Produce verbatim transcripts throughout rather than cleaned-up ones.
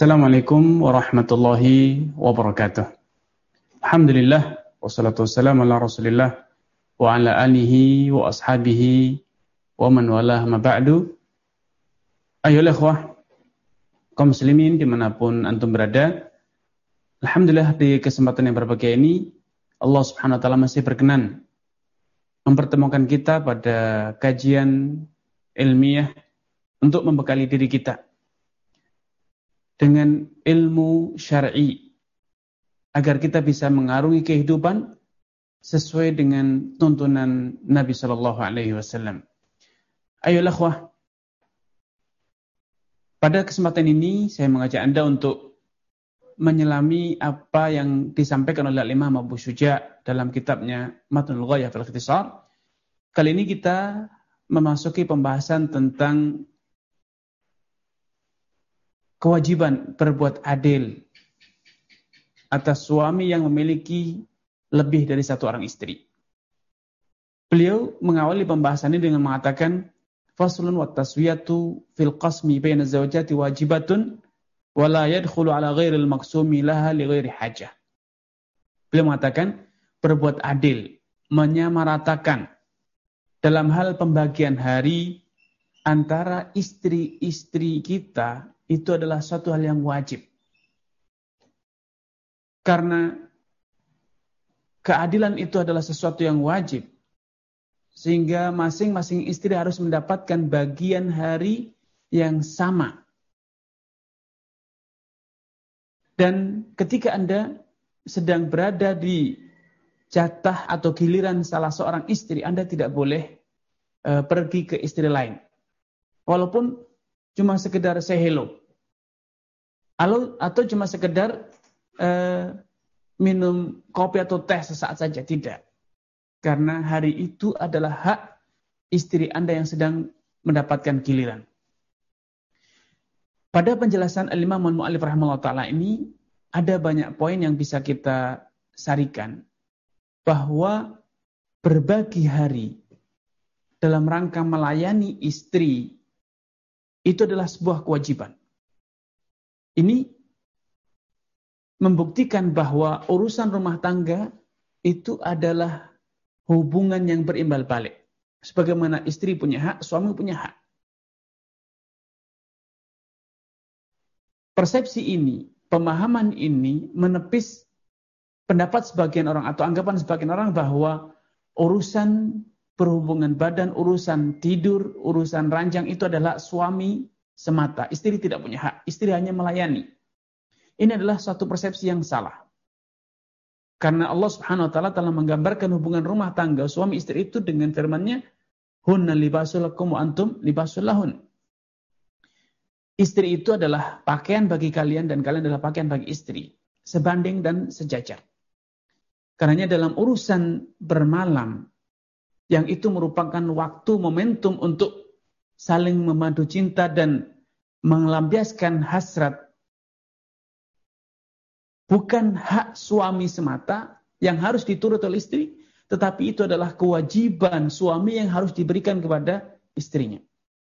Assalamualaikum warahmatullahi wabarakatuh. Alhamdulillah wassalatu wassalamu ala Rasulillah wa ala alihi wa ashabihi wa man walah ma ba'du. Ayolah ikhwah, kaum muslimin dimanapun antum berada. Alhamdulillah di kesempatan yang berbahagia ini Allah Subhanahu wa taala masih berkenan mempertemukan kita pada kajian ilmiah untuk membekali diri kita dengan ilmu syar'i agar kita bisa mengarungi kehidupan sesuai dengan tuntunan Nabi sallallahu alaihi wasallam. Ayolah ikhwah, pada kesempatan ini saya mengajak Anda untuk menyelami apa yang disampaikan oleh Imam Abu Syuja' dalam kitabnya Matnul Ghayah fil Ikhtisar. Kali ini kita memasuki pembahasan tentang kewajiban berbuat adil atas suami yang memiliki lebih dari satu orang istri. Beliau mengawali pembahasan ini dengan mengatakan faslun wa taswiyatu fil qasmi baina zawjati wajibatun wa la yadkhulu ala ghairil maqsumi laha li ghairi hajah. Beliau mengatakan berbuat adil, menyamaratakan dalam hal pembagian hari antara istri-istri kita itu adalah suatu hal yang wajib. Karena keadilan itu adalah sesuatu yang wajib. Sehingga masing-masing istri harus mendapatkan bagian hari yang sama. Dan ketika Anda sedang berada di jatah atau giliran salah seorang istri, Anda tidak boleh uh, pergi ke istri lain. Walaupun cuma sekedar say hello. Atau cuma sekedar uh, minum kopi atau teh sesaat saja. Tidak. Karena hari itu adalah hak istri Anda yang sedang mendapatkan giliran. Pada penjelasan Al-Imam Al-Mu'allif rahimahullah ta'ala ini, ada banyak poin yang bisa kita sarikan. Bahwa berbagi hari dalam rangka melayani istri, itu adalah sebuah kewajiban. Ini membuktikan bahwa urusan rumah tangga itu adalah hubungan yang berimbal balik. Sebagaimana istri punya hak, suami punya hak. Persepsi ini, pemahaman ini menepis pendapat sebagian orang atau anggapan sebagian orang bahwa urusan berhubungan badan, urusan tidur, urusan ranjang itu adalah suami semata. Istri tidak punya hak. Istri hanya melayani. Ini adalah suatu persepsi yang salah. Karena Allah Subhanahu wa taala telah menggambarkan hubungan rumah tangga suami istri itu dengan firman-Nya, "Hunna libasul lakum wa antum libasul lahun." Istri itu adalah pakaian bagi kalian dan kalian adalah pakaian bagi istri. Sebanding dan sejajar. Karenanya dalam urusan bermalam, yang itu merupakan waktu momentum untuk saling memadu cinta dan melampiaskan hasrat. Bukan hak suami semata yang harus diturut oleh istri, tetapi itu adalah kewajiban suami yang harus diberikan kepada istrinya.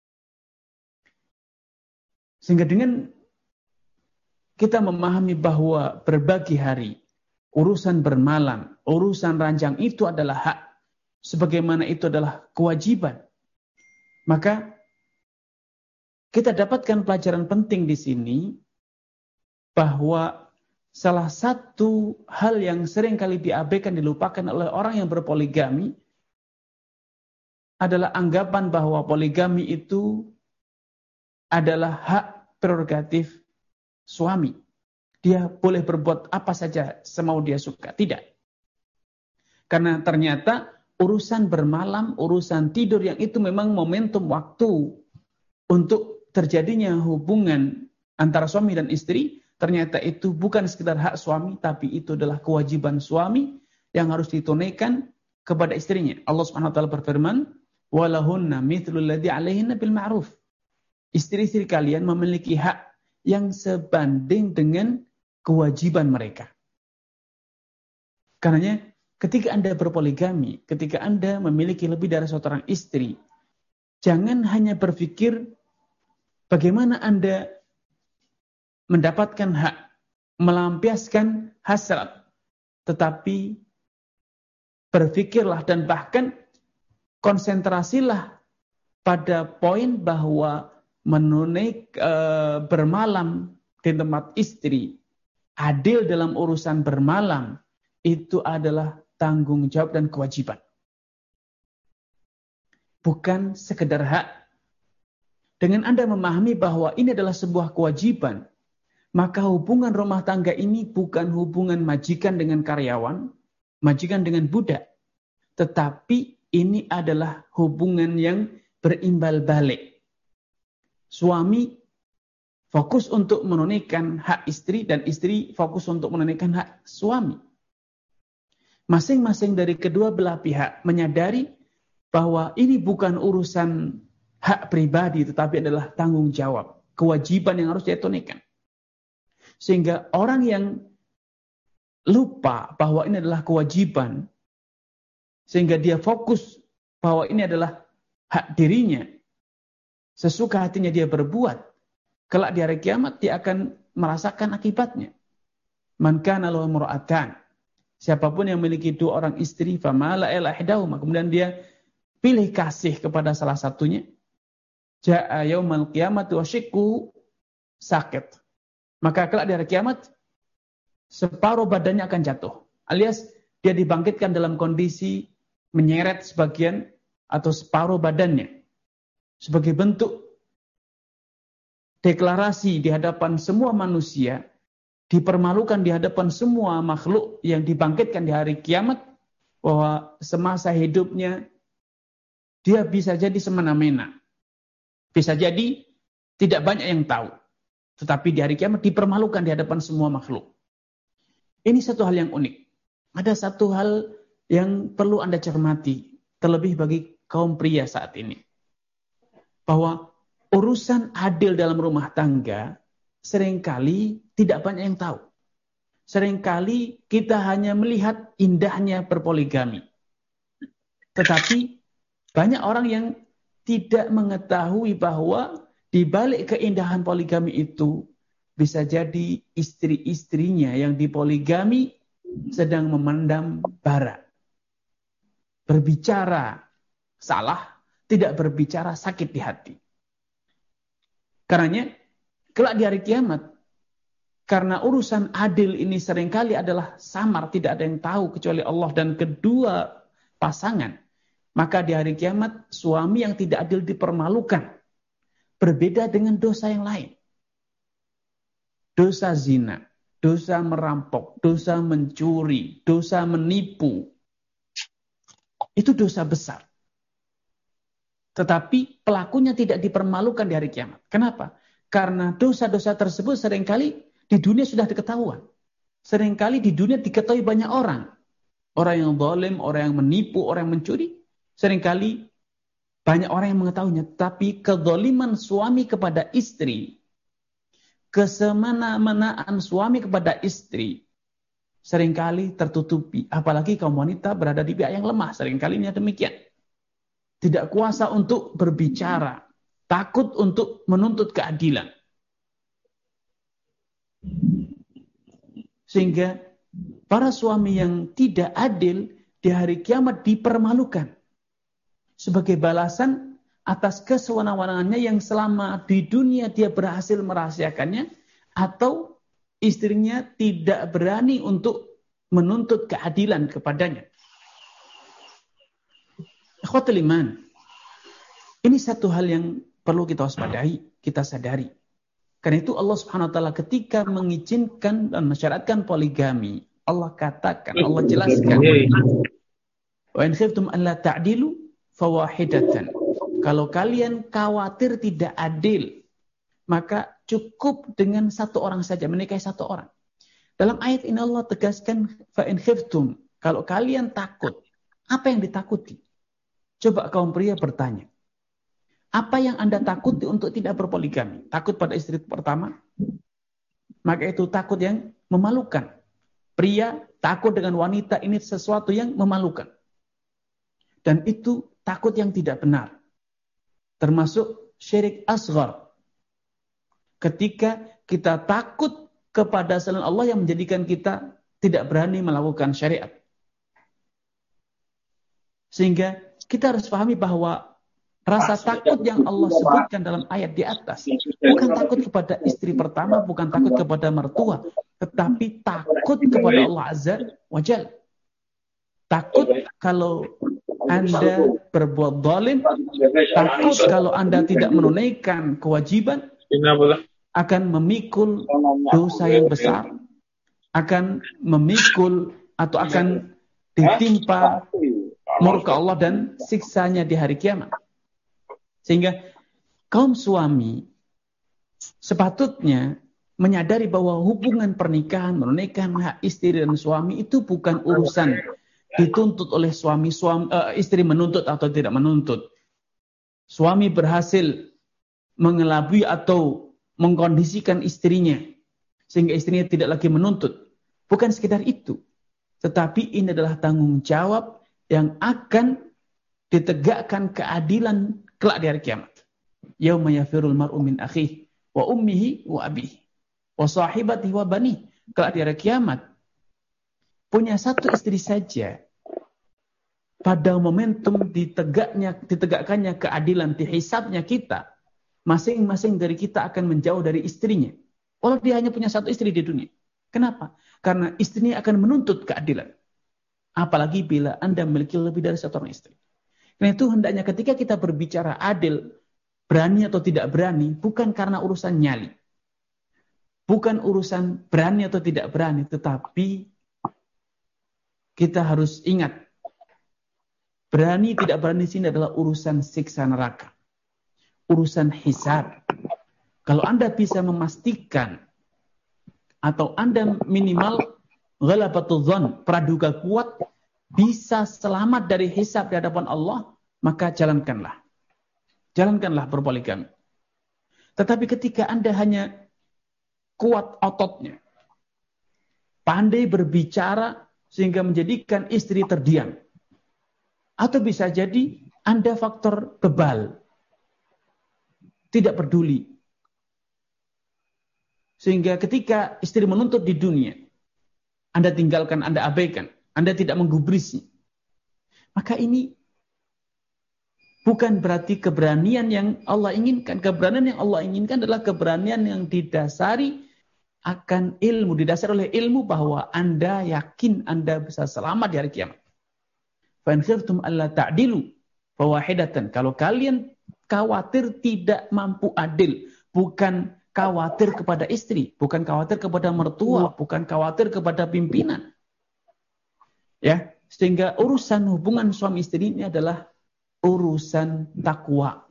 Sehingga dengan kita memahami bahwa berbagi hari, urusan bermalam, urusan ranjang itu adalah hak, sebagaimana itu adalah kewajiban, maka kita dapatkan pelajaran penting di sini bahwa salah satu hal yang sering kali diabaikan, dilupakan oleh orang yang berpoligami adalah anggapan bahwa poligami itu adalah hak prerogatif suami. Dia boleh berbuat apa saja semau dia suka. Tidak. Karena ternyata urusan bermalam, urusan tidur yang itu memang momentum waktu untuk terjadinya hubungan antara suami dan istri, ternyata itu bukan sekedar hak suami, tapi itu adalah kewajiban suami yang harus ditunaikan kepada istrinya. Allah Subhanahu wa taala berfirman, "Walahunna mithlul ladzi 'alaihinna bil ma'ruf." Istri-istri kalian memiliki hak yang sebanding dengan kewajiban mereka. Karenanya ketika Anda berpoligami, ketika Anda memiliki lebih dari seorang istri, jangan hanya berpikir bagaimana Anda mendapatkan hak, melampiaskan hasrat, tetapi berpikirlah dan bahkan konsentrasilah pada poin bahwa menunaikan e, bermalam di tempat istri, adil dalam urusan bermalam, itu adalah tanggung jawab dan kewajiban. Bukan sekedar hak. Dengan Anda memahami bahwa ini adalah sebuah kewajiban, maka hubungan rumah tangga ini bukan hubungan majikan dengan karyawan, majikan dengan budak, tetapi ini adalah hubungan yang berimbal balik. Suami fokus untuk menunaikan hak istri dan istri fokus untuk menunaikan hak suami. Masing-masing dari kedua belah pihak menyadari bahwa ini bukan urusan hak pribadi tetapi adalah tanggung jawab, kewajiban yang harus dia tunaikan. Sehingga orang yang lupa bahwa ini adalah kewajiban, sehingga dia fokus bahwa ini adalah hak dirinya, sesuka hatinya dia berbuat, kelak di hari kiamat dia akan merasakan akibatnya. Man kana lahu imra'atan, siapapun yang memiliki dua orang istri, famala ila ihdahuma, kemudian dia pilih kasih kepada salah satunya, jaa yaumal qiyamati wa shiqqu sakit. Maka kelak di hari kiamat separuh badannya akan jatuh, alias dia dibangkitkan dalam kondisi menyeret sebagian atau separuh badannya sebagai bentuk deklarasi di hadapan semua manusia, dipermalukan di hadapan semua makhluk yang dibangkitkan di hari kiamat, bahwa semasa hidupnya dia bisa jadi semena-mena, bisa jadi tidak banyak yang tahu, tetapi di hari kiamat dipermalukan di hadapan semua makhluk. Ini satu hal yang unik. Ada satu hal yang perlu Anda cermati, terlebih bagi kaum pria saat ini. Bahwa urusan adil dalam rumah tangga seringkali tidak banyak yang tahu. Seringkali kita hanya melihat indahnya berpoligami. Tetapi banyak orang yang tidak mengetahui bahwa di balik keindahan poligami itu bisa jadi istri-istrinya yang dipoligami sedang memendam bara. Berbicara salah, tidak berbicara sakit di hati. Karenanya, kelak di hari kiamat, karena urusan adil ini seringkali adalah samar, tidak ada yang tahu kecuali Allah dan kedua pasangan, maka di hari kiamat suami yang tidak adil dipermalukan. Berbeda dengan dosa yang lain. Dosa zina, dosa merampok, dosa mencuri, dosa menipu. Itu dosa besar. Tetapi pelakunya tidak dipermalukan di hari kiamat. Kenapa? Karena dosa-dosa tersebut seringkali di dunia sudah diketahuan. Seringkali di dunia diketahui banyak orang. Orang yang zalim, orang yang menipu, orang yang mencuri. Seringkali banyak orang yang mengetahuinya. Tapi kezaliman suami kepada istri, kesemena-menaan suami kepada istri, seringkali tertutupi. Apalagi kaum wanita berada di pihak yang lemah. Seringkali ini demikian. Tidak kuasa untuk berbicara. Takut untuk menuntut keadilan. Sehingga para suami yang tidak adil di hari kiamat dipermalukan. Sebagai balasan atas kesewenang-wenangannya yang selama di dunia dia berhasil merahasiakannya, atau istrinya tidak berani untuk menuntut keadilan kepadanya. Ikhwatul iman, ini satu hal yang perlu kita waspadai, kita sadari. Karena itu Allah Subhanahu wa taala ketika mengizinkan dan mensyaratkan poligami, Allah katakan, Allah jelaskan, wa in khiftum an la ta'dilu fawahidatan. Kalau kalian khawatir tidak adil, maka cukup dengan satu orang saja, menikahi satu orang. Dalam ayat ini Allah tegaskan, fa in khiftum, kalau kalian takut, apa yang ditakuti? Coba kaum pria bertanya, apa yang Anda takuti untuk tidak berpoligami? Takut pada istri pertama? Maka itu takut yang memalukan. Pria takut dengan wanita ini sesuatu yang memalukan. Dan itu takut yang tidak benar. Termasuk syirik asghar. ketika kita takut kepada selain Allah yang menjadikan kita tidak berani melakukan syariat. Sehingga kita harus pahami bahwa rasa takut yang Allah sebutkan dalam ayat di atas bukan takut kepada istri pertama, bukan takut kepada mertua, tetapi takut kepada Allah Azza wa Jalla. Takut kalau Anda berbuat zalim, takut kalau Anda tidak menunaikan kewajiban, akan memikul dosa yang besar, akan memikul atau akan ditimpa murka Allah dan siksanya di hari kiamat. Sehingga kaum suami sepatutnya menyadari bahwa hubungan pernikahan, menunaikan hak istri dan suami itu bukan urusan dituntut oleh suami, suami uh, istri menuntut atau tidak menuntut. Suami berhasil mengelabui atau mengkondisikan istrinya sehingga istrinya tidak lagi menuntut. Bukan sekedar itu, tetapi ini adalah tanggung jawab yang akan ditegakkan keadilan kelak di hari kiamat. Yauma yafirul mar'u min akhihi wa ummihi wa abihi wa sahibatihi wa banihi. Kelak di hari kiamat, punya satu istri saja, pada momentum ditegaknya, ditegakkannya keadilan, dihisabnya kita, masing-masing dari kita akan menjauh dari istrinya. Walau dia hanya punya satu istri di dunia. Kenapa? Karena istrinya akan menuntut keadilan. Apalagi bila Anda memiliki lebih dari satu orang istri. Karena itu hendaknya ketika kita berbicara adil, berani atau tidak berani, bukan karena urusan nyali. Bukan urusan berani atau tidak berani, tetapi kita harus ingat, berani tidak berani di sini adalah urusan siksa neraka. Urusan hisab. Kalau Anda bisa memastikan, atau Anda minimal ghalabatul dzan, praduga kuat, bisa selamat dari hisab di hadapan Allah, maka jalankanlah. Jalankanlah berpoligami. Tetapi ketika Anda hanya kuat ototnya, pandai berbicara sehingga menjadikan istri terdiam, atau bisa jadi Anda faktor bebal, tidak peduli, sehingga ketika istri menuntut di dunia, Anda tinggalkan, Anda abaikan, Anda tidak menggubrisnya. Maka ini bukan berarti keberanian yang Allah inginkan. Keberanian yang Allah inginkan adalah keberanian yang didasari akan ilmu, didasari oleh ilmu bahwa Anda yakin Anda bisa selamat di hari kiamat. Fa in khiftum alla ta'dilu fawahidatan. Kalau kalian khawatir tidak mampu adil, bukan khawatir kepada istri, bukan khawatir kepada mertua, bukan khawatir kepada pimpinan. Ya, sehingga urusan hubungan suami istri ini adalah urusan takwa.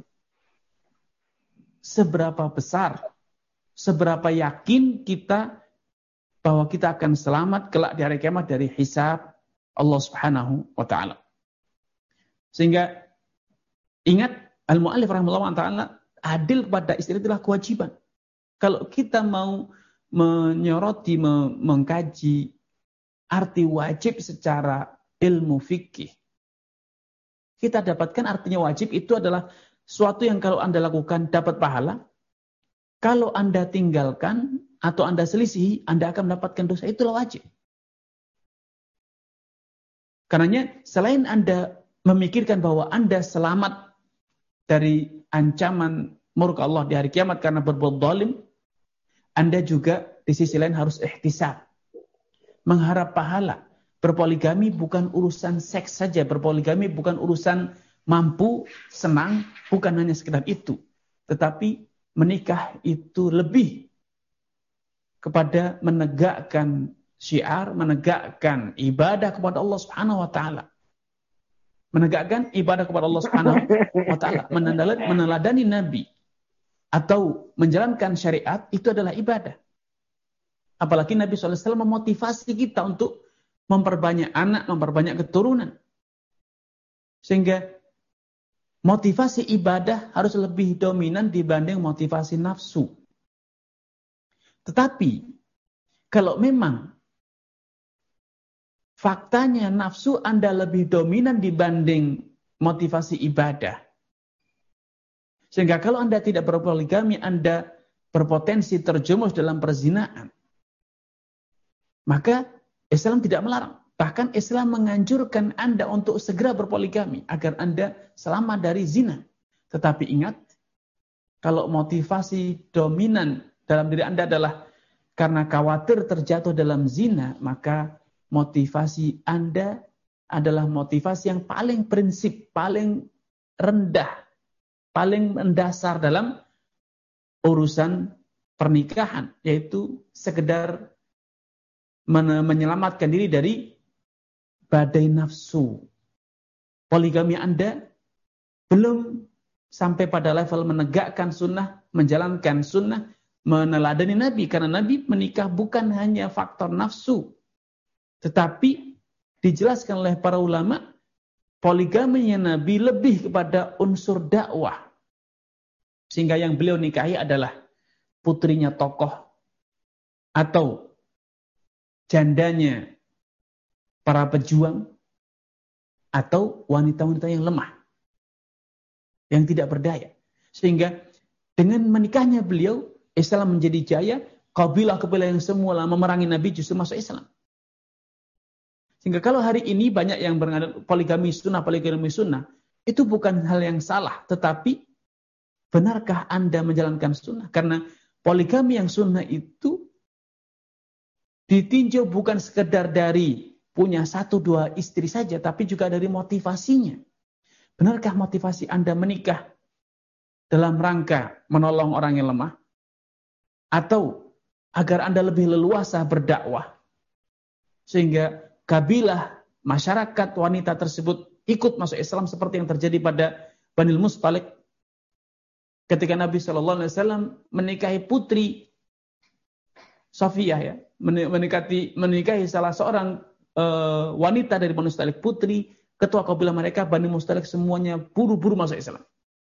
Seberapa besar, seberapa yakin kita bahwa kita akan selamat kelak di hari kiamat dari hisab Allah Subhanahu wa taala. Sehingga ingat, al-mu'allif rahimahullah taala, adil kepada istri adalah kewajiban. Kalau kita mau menyoroti, mengkaji arti wajib secara ilmu fikih, kita dapatkan artinya wajib itu adalah suatu yang kalau Anda lakukan dapat pahala, kalau Anda tinggalkan atau Anda selisihi, Anda akan mendapatkan dosa. Itulah wajib. Karenanya selain Anda memikirkan bahwa Anda selamat dari ancaman murka Allah di hari kiamat karena berbuat zalim, Anda juga di sisi lain harus ihtisab, mengharap pahala. Berpoligami bukan urusan seks saja, berpoligami bukan urusan mampu, senang, bukan hanya sekedar itu. Tetapi menikah itu lebih kepada menegakkan syiar, menegakkan ibadah kepada Allah Subhanahu wa taala. Menegakkan ibadah kepada Allah Subhanahu wa taala, meneladani Nabi atau menjalankan syariat itu adalah ibadah. Apalagi Nabi shallallahu alaihi wasallam memotivasi kita untuk memperbanyak anak, memperbanyak keturunan. Sehingga motivasi ibadah harus lebih dominan dibanding motivasi nafsu. Tetapi kalau memang faktanya nafsu Anda lebih dominan dibanding motivasi ibadah, sehingga kalau Anda tidak berpoligami, Anda berpotensi terjerumus dalam perzinaan, maka Islam tidak melarang. Bahkan Islam menganjurkan Anda untuk segera berpoligami agar Anda selamat dari zina. Tetapi ingat, kalau motivasi dominan dalam diri Anda adalah karena khawatir terjatuh dalam zina, maka motivasi Anda adalah motivasi yang paling prinsip, paling rendah, paling mendasar dalam urusan pernikahan, yaitu sekedar menyelamatkan diri dari badai nafsu. Poligami Anda belum sampai pada level menegakkan sunnah, menjalankan sunnah, meneladani Nabi. Karena Nabi menikah bukan hanya faktor nafsu, tetapi dijelaskan oleh para ulama, poligaminya Nabi lebih kepada unsur dakwah. Sehingga yang beliau nikahi adalah putrinya tokoh atau jandanya para pejuang atau wanita-wanita yang lemah, yang tidak berdaya. Sehingga dengan menikahnya beliau, Islam menjadi jaya, kabilah-kabilah yang semula memerangi Nabi justru masuk Islam. Sehingga kalau hari ini banyak yang beranggapan poligami sunnah, poligami sunnah, itu bukan hal yang salah. Tetapi benarkah Anda menjalankan sunnah? Karena poligami yang sunnah itu ditinjau bukan sekedar dari punya satu dua istri saja, tapi juga dari motivasinya. Benarkah motivasi Anda menikah dalam rangka menolong orang yang lemah? Atau agar Anda lebih leluasa berdakwah? Sehingga kabilah masyarakat wanita tersebut ikut masuk Islam seperti yang terjadi pada Bani Mustalik ketika Nabi shallallahu alaihi wasallam menikahi putri Safiyah, ya, menikahi menikahi salah seorang uh, wanita dari Bani Mustalik, putri ketua kabilah mereka, Bani Mustalik, semuanya buru-buru masuk Islam.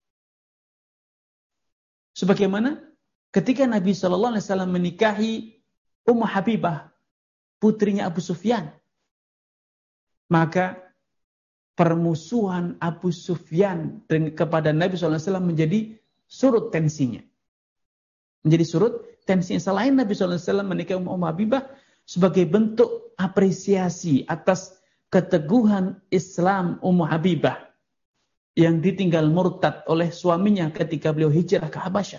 Sebagaimana ketika Nabi shallallahu alaihi wasallam menikahi Ummu Habibah, putrinya Abu Sufyan, maka permusuhan Abu Sufyan kepada Nabi shallallahu alaihi wasallam menjadi surut tensinya. Menjadi surut tensinya. Selain Nabi shallallahu alaihi wasallam menikahi Ummu Habibah sebagai bentuk apresiasi atas keteguhan Islam Ummu Habibah yang ditinggal murtad oleh suaminya ketika beliau hijrah ke Habasyah.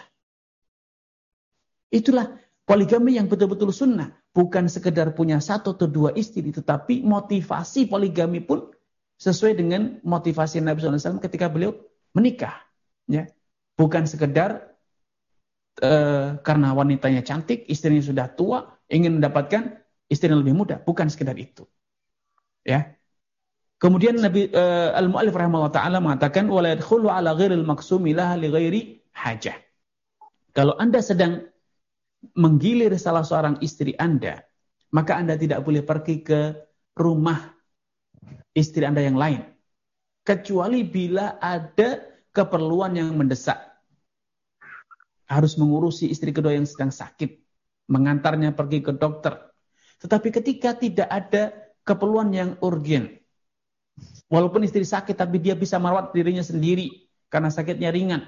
Itulah poligami yang betul-betul sunnah. Bukan sekedar punya satu atau dua istri, tetapi motivasi poligami pun sesuai dengan motivasi Nabi shallallahu alaihi wasallam ketika beliau menikah. Ya. Bukan sekedar uh, karena wanitanya cantik, istrinya sudah tua, ingin mendapatkan istri yang lebih muda. Bukan sekedar itu. Ya. Kemudian Nabi uh, Al-Mu'allif rahimahullah ta'ala mengatakan wala yadkhulu ala ghairil maqsumi laha li ghairi hajah. Kalau Anda sedang menggilir salah seorang istri Anda, maka Anda tidak boleh pergi ke rumah istri Anda yang lain. Kecuali bila ada keperluan yang mendesak. Harus mengurusi istri kedua yang sedang sakit. Mengantarnya pergi ke dokter. Tetapi ketika tidak ada keperluan yang urgen, walaupun istri sakit, tapi dia bisa merawat dirinya sendiri karena sakitnya ringan.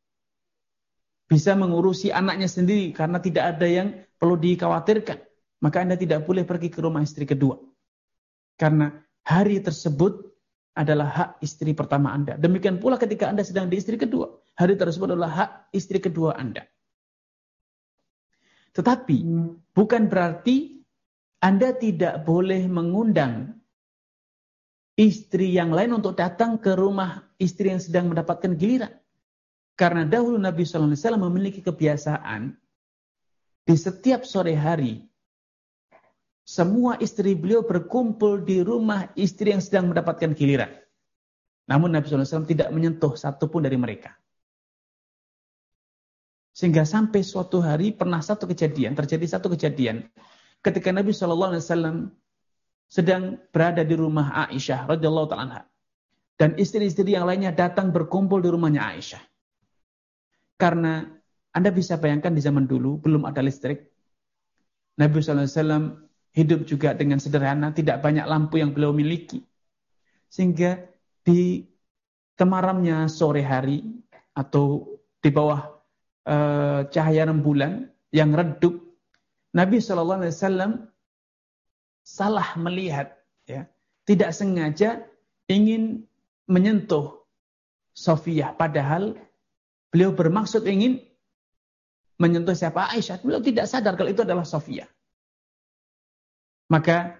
Bisa mengurusi anaknya sendiri karena tidak ada yang perlu dikhawatirkan. Maka Anda tidak boleh pergi ke rumah istri kedua. Karena hari tersebut adalah hak istri pertama Anda. Demikian pula ketika Anda sedang di istri kedua. Hari tersebut adalah hak istri kedua Anda. Tetapi bukan berarti Anda tidak boleh mengundang istri yang lain untuk datang ke rumah istri yang sedang mendapatkan giliran. Karena dahulu Nabi shallallahu alaihi wasallam memiliki kebiasaan di setiap sore hari semua istri beliau berkumpul di rumah istri yang sedang mendapatkan giliran. Namun Nabi shallallahu alaihi wasallam tidak menyentuh satupun dari mereka. Sehingga sampai suatu hari pernah satu kejadian, terjadi satu kejadian ketika Nabi shallallahu alaihi wasallam sedang berada di rumah Aisyah radhiyallahu ta'ala anha. Dan istri-istri yang lainnya datang berkumpul di rumahnya Aisyah. Karena Anda bisa bayangkan di zaman dulu belum ada listrik. Nabi shallallahu alaihi wasallam hidup juga dengan sederhana, tidak banyak lampu yang beliau miliki. Sehingga di temaramnya sore hari atau di bawah uh, cahaya rembulan yang redup, Nabi shallallahu alaihi wasallam salah melihat, ya, tidak sengaja ingin menyentuh Sofiyah, padahal beliau bermaksud ingin menyentuh siapa? Aisyah. Beliau tidak sadar kalau itu adalah Sofiyah. Maka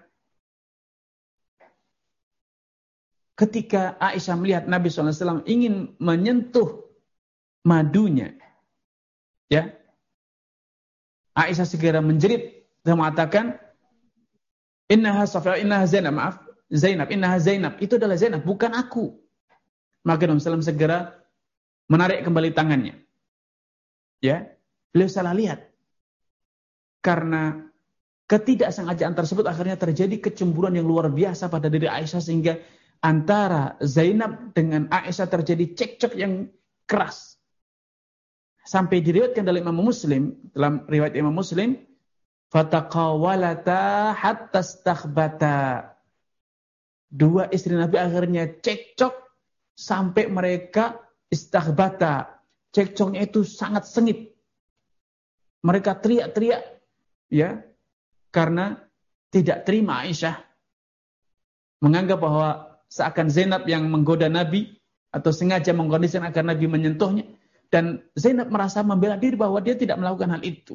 ketika Aisyah melihat Nabi shallallahu alaihi wasallam ingin menyentuh madunya, ya, Aisyah segera menjerit dan mengatakan, Innaha Sofiyah, innaha Zainab, maaf, Zainab, innaha Zainab, itu adalah Zainab, bukan aku. Maka Nabi shallallahu alaihi wasallam segera menarik kembali tangannya. Ya, beliau salah lihat. Karena ketidaksengajaan tersebut akhirnya terjadi kecemburuan yang luar biasa pada diri Aisyah, sehingga antara Zainab dengan Aisyah terjadi cekcok yang keras. Sampai diriwayatkan dalam Imam Muslim, dalam riwayat Imam Muslim, fataqawalata hatta stakhbata. Dua istri Nabi akhirnya cekcok sampai mereka istakhbata. Cekcoknya itu sangat sengit. Mereka teriak-teriak, ya, karena tidak terima Aisyah menganggap bahwa seakan Zainab yang menggoda Nabi atau sengaja mengkondisikan agar Nabi menyentuhnya, dan Zainab merasa membela diri bahwa dia tidak melakukan hal itu.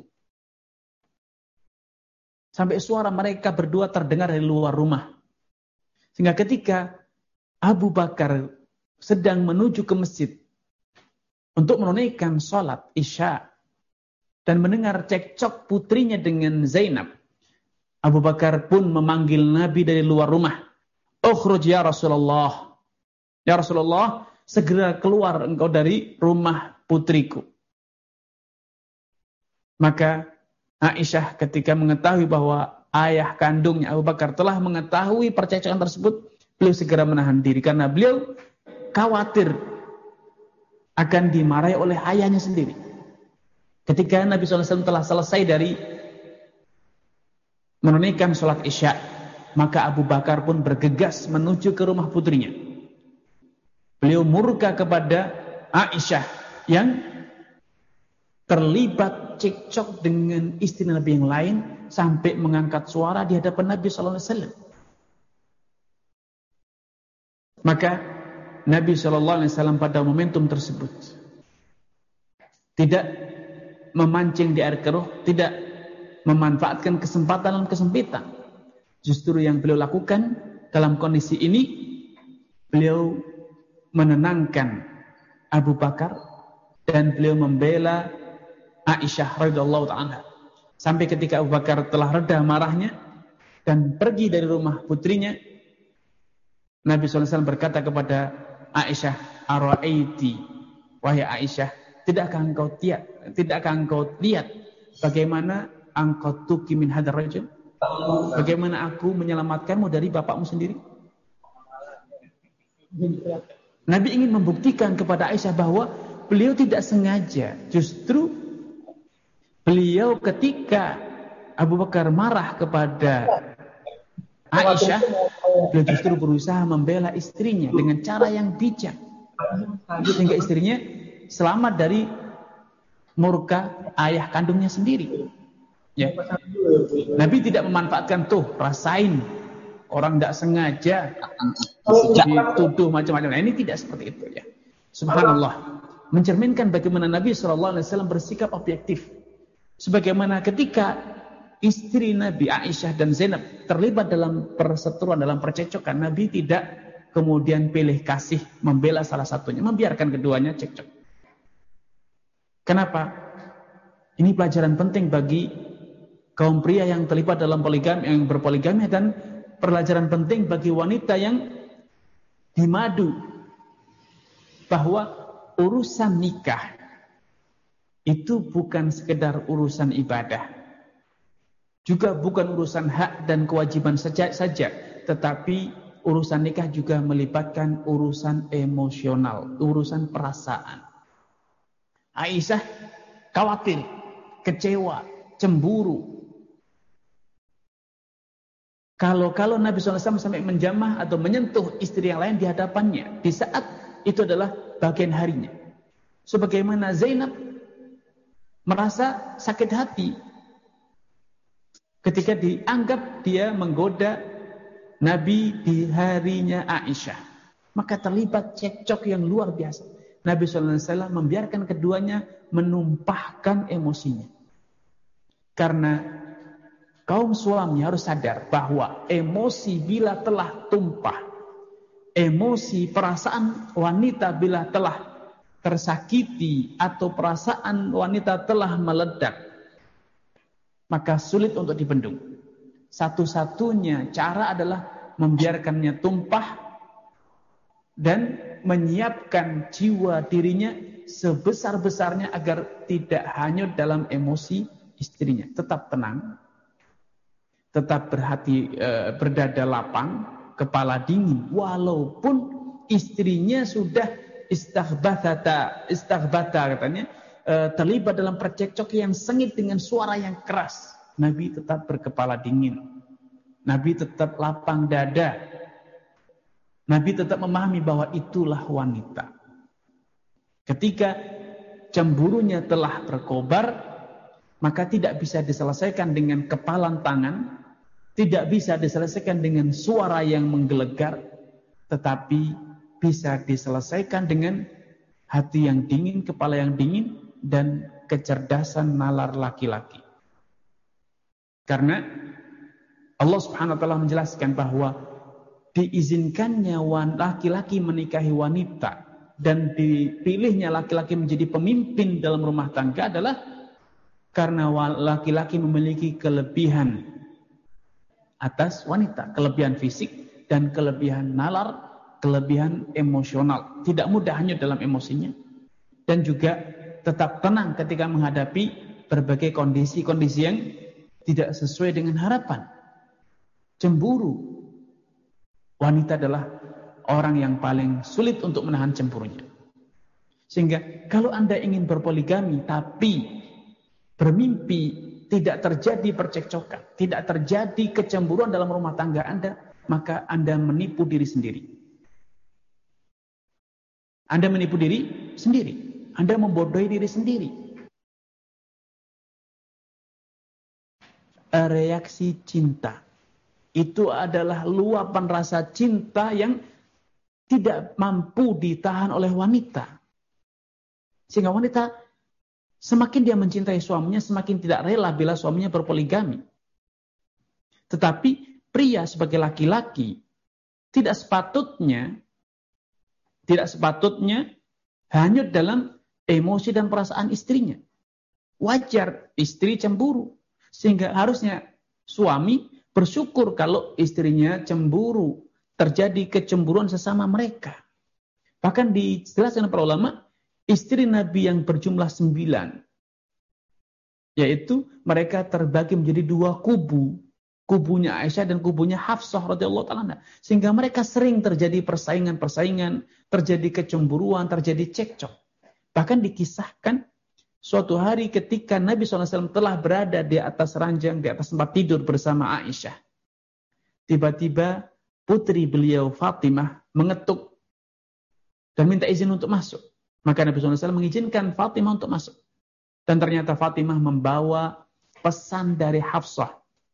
Sampai suara mereka berdua terdengar dari luar rumah. Sehingga ketika Abu Bakar sedang menuju ke masjid untuk menunaikan sholat Isya dan mendengar cekcok putrinya dengan Zainab, Abu Bakar pun memanggil Nabi dari luar rumah. Ukhruj ya Rasulullah. Ya Rasulullah, segera keluar engkau dari rumah putriku. Maka Aisyah ketika mengetahui bahwa ayah kandungnya Abu Bakar telah mengetahui percakapan tersebut, beliau segera menahan diri karena beliau khawatir akan dimarahi oleh ayahnya sendiri. Ketika Nabi shallallahu alaihi wasallam telah selesai dari menunaikan sholat Isya, maka Abu Bakar pun bergegas menuju ke rumah putrinya. Beliau murka kepada Aisyah yang terlibat cekcok dengan istri Nabi yang lain sampai mengangkat suara di hadapan Nabi shallallahu alaihi wasallam. Maka Nabi shallallahu alaihi wasallam pada momentum tersebut tidak memancing di air keruh, tidak memanfaatkan kesempatan dan kesempitan. Justru yang beliau lakukan dalam kondisi ini, beliau menenangkan Abu Bakar dan beliau membela Aisyah radhiyallahu ta'ala. Sampai ketika Abu Bakar telah reda marahnya dan pergi dari rumah putrinya, Nabi shallallahu alaihi wasallam berkata kepada Aisyah, Ara'aiti, wahai Aisyah, tidakkah engkau tiap, tidakkah engkau lihat bagaimana engkau tuki min hadar rajul? Bagaimana aku menyelamatkanmu dari bapakmu sendiri? Nabi ingin membuktikan kepada Aisyah bahwa beliau tidak sengaja. Justru beliau ketika Abu Bakar marah kepada Aisyah, beliau justru berusaha membela istrinya dengan cara yang bijak, sehingga istrinya selamat dari murka ayah kandungnya sendiri. Ya. Nabi tidak memanfaatkan tuh, rasain orang tidak sengaja dituduh macam-macam. Nah, ini tidak seperti itu, ya. Subhanallah, mencerminkan bagaimana Nabi shallallahu alaihi wasallam bersikap objektif. Sebagaimana ketika istri Nabi Aisyah dan Zainab terlibat dalam perseteruan, dalam percekcokan, Nabi tidak kemudian pilih kasih membela salah satunya, membiarkan keduanya cekcok. Kenapa? Ini pelajaran penting bagi kaum pria yang terlibat dalam poligami, yang berpoligami, dan pelajaran penting bagi wanita yang dimadu bahwa urusan nikah itu bukan sekedar urusan ibadah, juga bukan urusan hak dan kewajiban saja, saja, tetapi urusan nikah juga melibatkan urusan emosional, urusan perasaan. Aisyah khawatir, kecewa, cemburu. Kalau-kalau Nabi shallallahu alaihi wasallam sampai menjamah atau menyentuh istri yang lain di hadapannya, di saat itu adalah bagian harinya. Sebagaimana Zainab merasa sakit hati ketika dianggap dia menggoda Nabi di harinya Aisyah. Maka terlibat cekcok yang luar biasa. Nabi shallallahu alaihi wasallam membiarkan keduanya menumpahkan emosinya. Karena kaum suami harus sadar bahwa emosi bila telah tumpah, emosi perasaan wanita bila telah tersakiti atau perasaan wanita telah meledak, maka sulit untuk dibendung. Satu-satunya cara adalah membiarkannya tumpah dan menyiapkan jiwa dirinya sebesar-besarnya agar tidak hanyut dalam emosi istrinya. Tetap tenang, tetap berhati e, berdada lapang, kepala dingin, walaupun istrinya sudah istaghbathata, istaghbata katanya, e, terlibat dalam percekcok yang sengit dengan suara yang keras. Nabi tetap berkepala dingin. Nabi tetap lapang dada. Nabi tetap memahami bahwa itulah wanita. Ketika cemburunya telah berkobar, maka tidak bisa diselesaikan dengan kepalan tangan, tidak bisa diselesaikan dengan suara yang menggelegar, tetapi bisa diselesaikan dengan hati yang dingin, kepala yang dingin, dan kecerdasan nalar laki-laki. Karena Allah Subhanahu wa taala menjelaskan bahwa diizinkannya laki-laki menikahi wanita dan dipilihnya laki-laki menjadi pemimpin dalam rumah tangga adalah karena laki-laki memiliki kelebihan atas wanita, kelebihan fisik dan kelebihan nalar, kelebihan emosional. Tidak mudah hanyut dalam emosinya dan juga tetap tenang ketika menghadapi berbagai kondisi-kondisi yang tidak sesuai dengan harapan. Cemburu. Wanita adalah orang yang paling sulit untuk menahan cemburunya. Sehingga kalau Anda ingin berpoligami tapi bermimpi tidak terjadi percekcokan, tidak terjadi kecemburuan dalam rumah tangga Anda, maka Anda menipu diri sendiri. Anda menipu diri sendiri. Anda membodohi diri sendiri. Reaksi cinta itu adalah luapan rasa cinta yang tidak mampu ditahan oleh wanita. Sehingga wanita semakin dia mencintai suaminya, semakin tidak rela bila suaminya berpoligami. Tetapi pria sebagai laki-laki tidak sepatutnya tidak sepatutnya hanyut dalam emosi dan perasaan istrinya. Wajar istri cemburu, sehingga harusnya suami bersyukur kalau istrinya cemburu, terjadi kecemburuan sesama mereka. Bahkan dijelaskan para ulama, istri Nabi yang berjumlah sembilan, yaitu mereka terbagi menjadi dua kubu, kubunya Aisyah dan kubunya Hafsah radhiyallahu ta'ala, sehingga mereka sering terjadi persaingan-persaingan, terjadi kecemburuan, terjadi cekcok. Bahkan dikisahkan suatu hari ketika Nabi shallallahu alaihi wasallam telah berada di atas ranjang, di atas tempat tidur bersama Aisyah. Tiba-tiba putri beliau Fatimah mengetuk dan minta izin untuk masuk. Maka Nabi shallallahu alaihi wasallam mengizinkan Fatimah untuk masuk. Dan ternyata Fatimah membawa pesan dari Hafsah.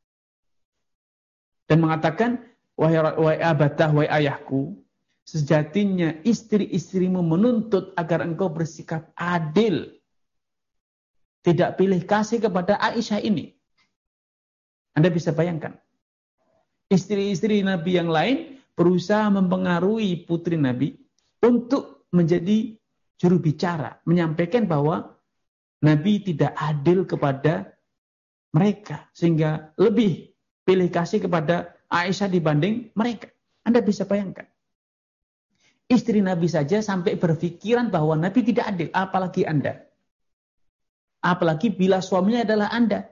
Dan mengatakan, wahai abatah, wahai ayahku, sejatinya istri-istrimu menuntut agar engkau bersikap adil. Tidak pilih kasih kepada Aisyah ini. Anda bisa bayangkan. Istri-istri Nabi yang lain berusaha mempengaruhi putri Nabi untuk menjadi juru bicara. Menyampaikan bahwa Nabi tidak adil kepada mereka. Sehingga lebih pilih kasih kepada Aisyah dibanding mereka. Anda bisa bayangkan. Istri Nabi saja sampai berpikiran bahwa Nabi tidak adil. Apalagi Anda. Apalagi bila suaminya adalah Anda.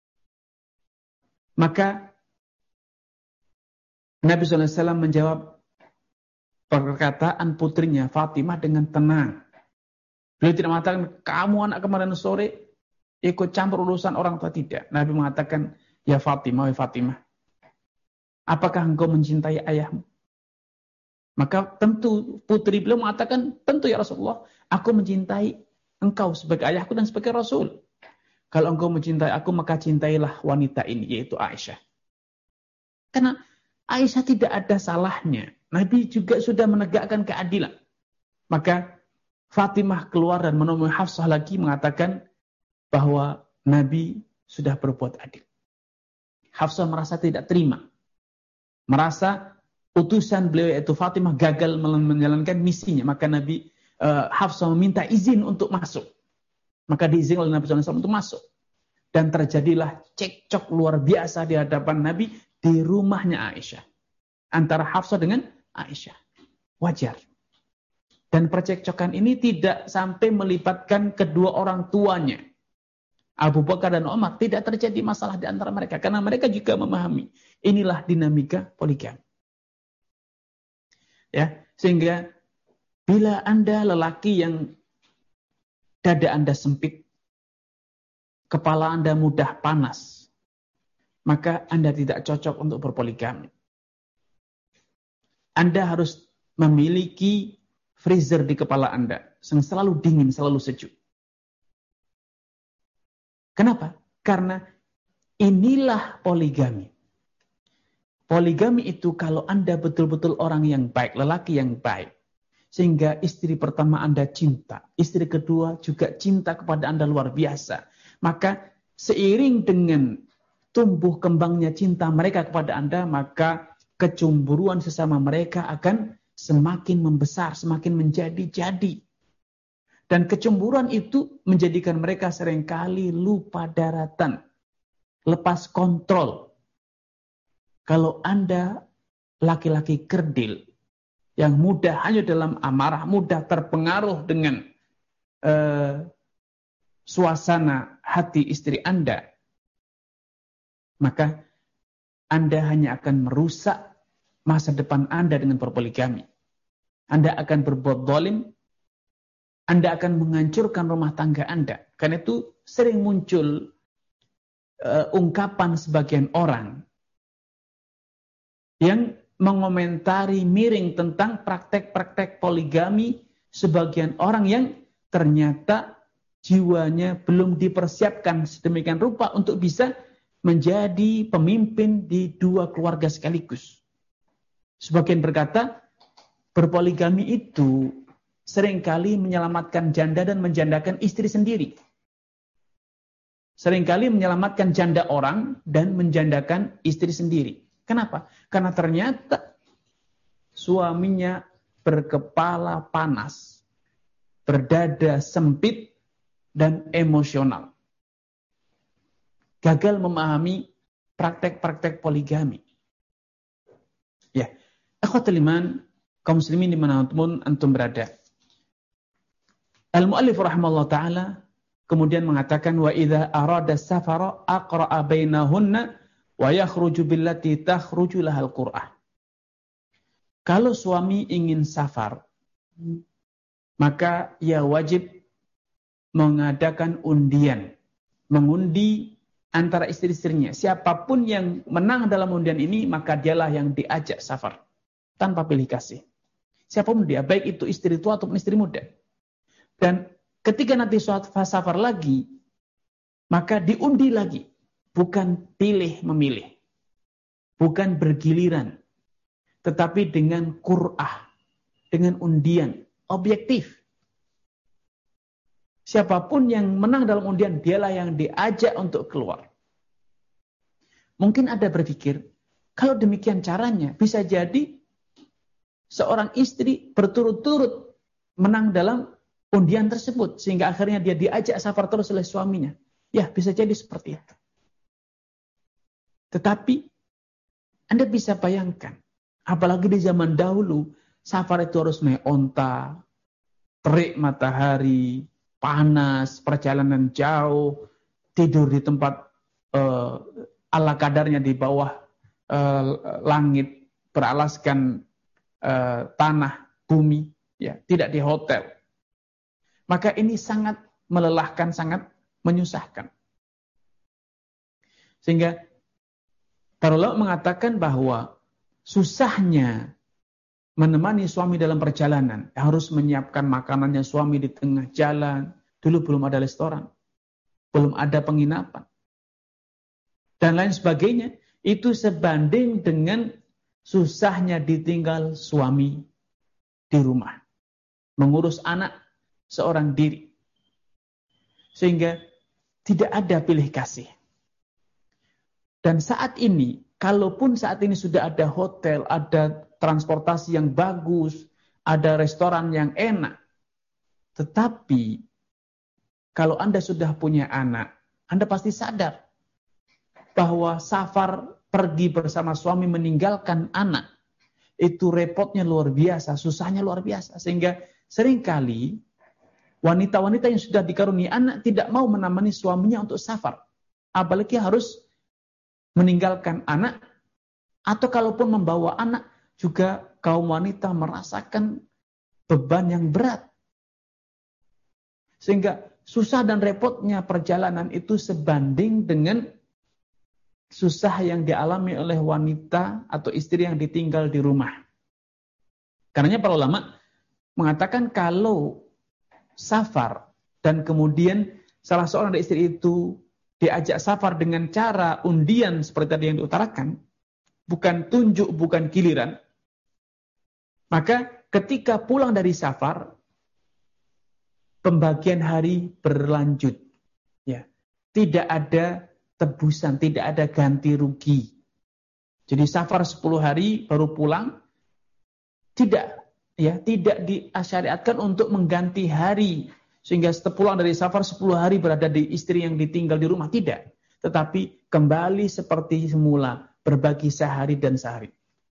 Maka Nabi shallallahu alaihi wasallam menjawab perkataan putrinya Fatimah dengan tenang. Beliau tidak mengatakan, kamu anak kemarin sore ikut campur urusan orang tua, tidak. Nabi mengatakan, ya Fatimah, ya Fatimah, apakah engkau mencintai ayahmu? Maka tentu putri beliau mengatakan, tentu ya Rasulullah, aku mencintai engkau sebagai ayahku dan sebagai Rasul. Kalau engkau mencintai aku, maka cintailah wanita ini, yaitu Aisyah. Karena Aisyah tidak ada salahnya. Nabi juga sudah menegakkan keadilan. Maka Fatimah keluar dan menemui Hafsah lagi mengatakan bahwa Nabi sudah berbuat adil. Hafsah merasa tidak terima. Merasa utusan beliau yaitu Fatimah gagal menjalankan misinya. Maka Nabi uh, Hafsah meminta izin untuk masuk. Maka diizinkan oleh Nabi shallallahu alaihi wasallam untuk masuk. Dan terjadilah cekcok luar biasa di hadapan Nabi di rumahnya Aisyah. Antara Hafsah dengan Aisyah. Wajar. Dan percekcokan ini tidak sampai melibatkan kedua orang tuanya. Abu Bakar dan Umar, tidak terjadi masalah di antara mereka. Karena mereka juga memahami. Inilah dinamika poligami. Ya, sehingga bila Anda lelaki yang dada Anda sempit, kepala Anda mudah panas, maka Anda tidak cocok untuk berpoligami. Anda harus memiliki freezer di kepala Anda, yang selalu dingin, selalu sejuk. Kenapa? Karena inilah poligami. Poligami itu kalau Anda betul-betul orang yang baik, lelaki yang baik, sehingga istri pertama Anda cinta, istri kedua juga cinta kepada Anda luar biasa, maka seiring dengan tumbuh kembangnya cinta mereka kepada Anda, maka kecemburuan sesama mereka akan semakin membesar, semakin menjadi-jadi. Dan kecemburuan itu menjadikan mereka seringkali lupa daratan, lepas kontrol. Kalau Anda laki-laki kerdil, yang mudah hanya dalam amarah, mudah terpengaruh dengan uh, suasana hati istri Anda, maka Anda hanya akan merusak masa depan Anda dengan berpoligami. Anda akan berbuat zalim, Anda akan menghancurkan rumah tangga Anda. Karena itu sering muncul uh, ungkapan sebagian orang yang mengomentari miring tentang praktek-praktek poligami sebagian orang yang ternyata jiwanya belum dipersiapkan sedemikian rupa untuk bisa menjadi pemimpin di dua keluarga sekaligus. Sebagian berkata, berpoligami itu seringkali menyelamatkan janda dan menjandakan istri sendiri. Seringkali menyelamatkan janda orang dan menjandakan istri sendiri. Kenapa? Karena ternyata suaminya berkepala panas, berdada sempit, dan emosional. Gagal memahami praktek-praktek poligami. Ya, akhwatul iman, kaum muslimin dimanapun antum berada. Al-Mu'allif rahimahullah ta'ala kemudian mengatakan, wa idza arada safara aqra'a bainahunna wa yakhruju billati takhruju lahal qur'ah. Kalau suami ingin safar, maka ia wajib mengadakan undian, mengundi antara istri-istrinya. Siapapun yang menang dalam undian ini, maka dialah yang diajak safar. Tanpa pilih kasih. Siapapun dia, baik itu istri tua ataupun istri muda. Dan ketika nanti suatu safar lagi, maka diundi lagi. Bukan pilih memilih. Bukan bergiliran. Tetapi dengan qur'ah. Dengan undian. Objektif. Siapapun yang menang dalam undian, dialah yang diajak untuk keluar. Mungkin Anda berpikir, kalau demikian caranya, bisa jadi seorang istri berturut-turut menang dalam undian tersebut. Sehingga akhirnya dia diajak safar terus oleh suaminya. Ya, bisa jadi seperti itu. Tetapi, Anda bisa bayangkan, apalagi di zaman dahulu, safar itu harus naik onta, terik matahari, panas, perjalanan jauh, tidur di tempat uh, ala kadarnya di bawah uh, langit, beralaskan uh, tanah, bumi, ya, tidak di hotel. Maka ini sangat melelahkan, sangat menyusahkan. Sehingga Tarullah mengatakan bahwa susahnya menemani suami dalam perjalanan, harus menyiapkan makanannya suami di tengah jalan. Dulu belum ada restoran. belum ada penginapan, dan lain sebagainya. Itu sebanding dengan susahnya ditinggal suami di rumah, mengurus anak seorang diri, sehingga tidak ada pilih kasih. Dan saat ini, kalaupun saat ini sudah ada hotel, ada transportasi yang bagus, ada restoran yang enak, tetapi kalau Anda sudah punya anak, Anda pasti sadar bahwa safar pergi bersama suami meninggalkan anak, itu repotnya luar biasa, susahnya luar biasa. Sehingga seringkali wanita-wanita yang sudah dikaruniai anak tidak mau menemani suaminya untuk safar. Apalagi harus meninggalkan anak, atau kalaupun membawa anak, juga kaum wanita merasakan beban yang berat. Sehingga susah dan repotnya perjalanan itu sebanding dengan susah yang dialami oleh wanita atau istri yang ditinggal di rumah. Karenanya para ulama mengatakan kalau safar dan kemudian salah seorang dari istri itu diajak safar dengan cara undian seperti tadi yang diutarakan, bukan tunjuk, bukan giliran, maka ketika pulang dari safar, pembagian hari berlanjut. Ya, tidak ada tebusan, tidak ada ganti rugi. Jadi safar sepuluh hari baru pulang, tidak, ya, tidak disyariatkan untuk mengganti hari sehingga setelah pulang dari safar sepuluh hari berada di istri yang ditinggal di rumah, tidak. Tetapi kembali seperti semula, berbagi sehari dan sehari.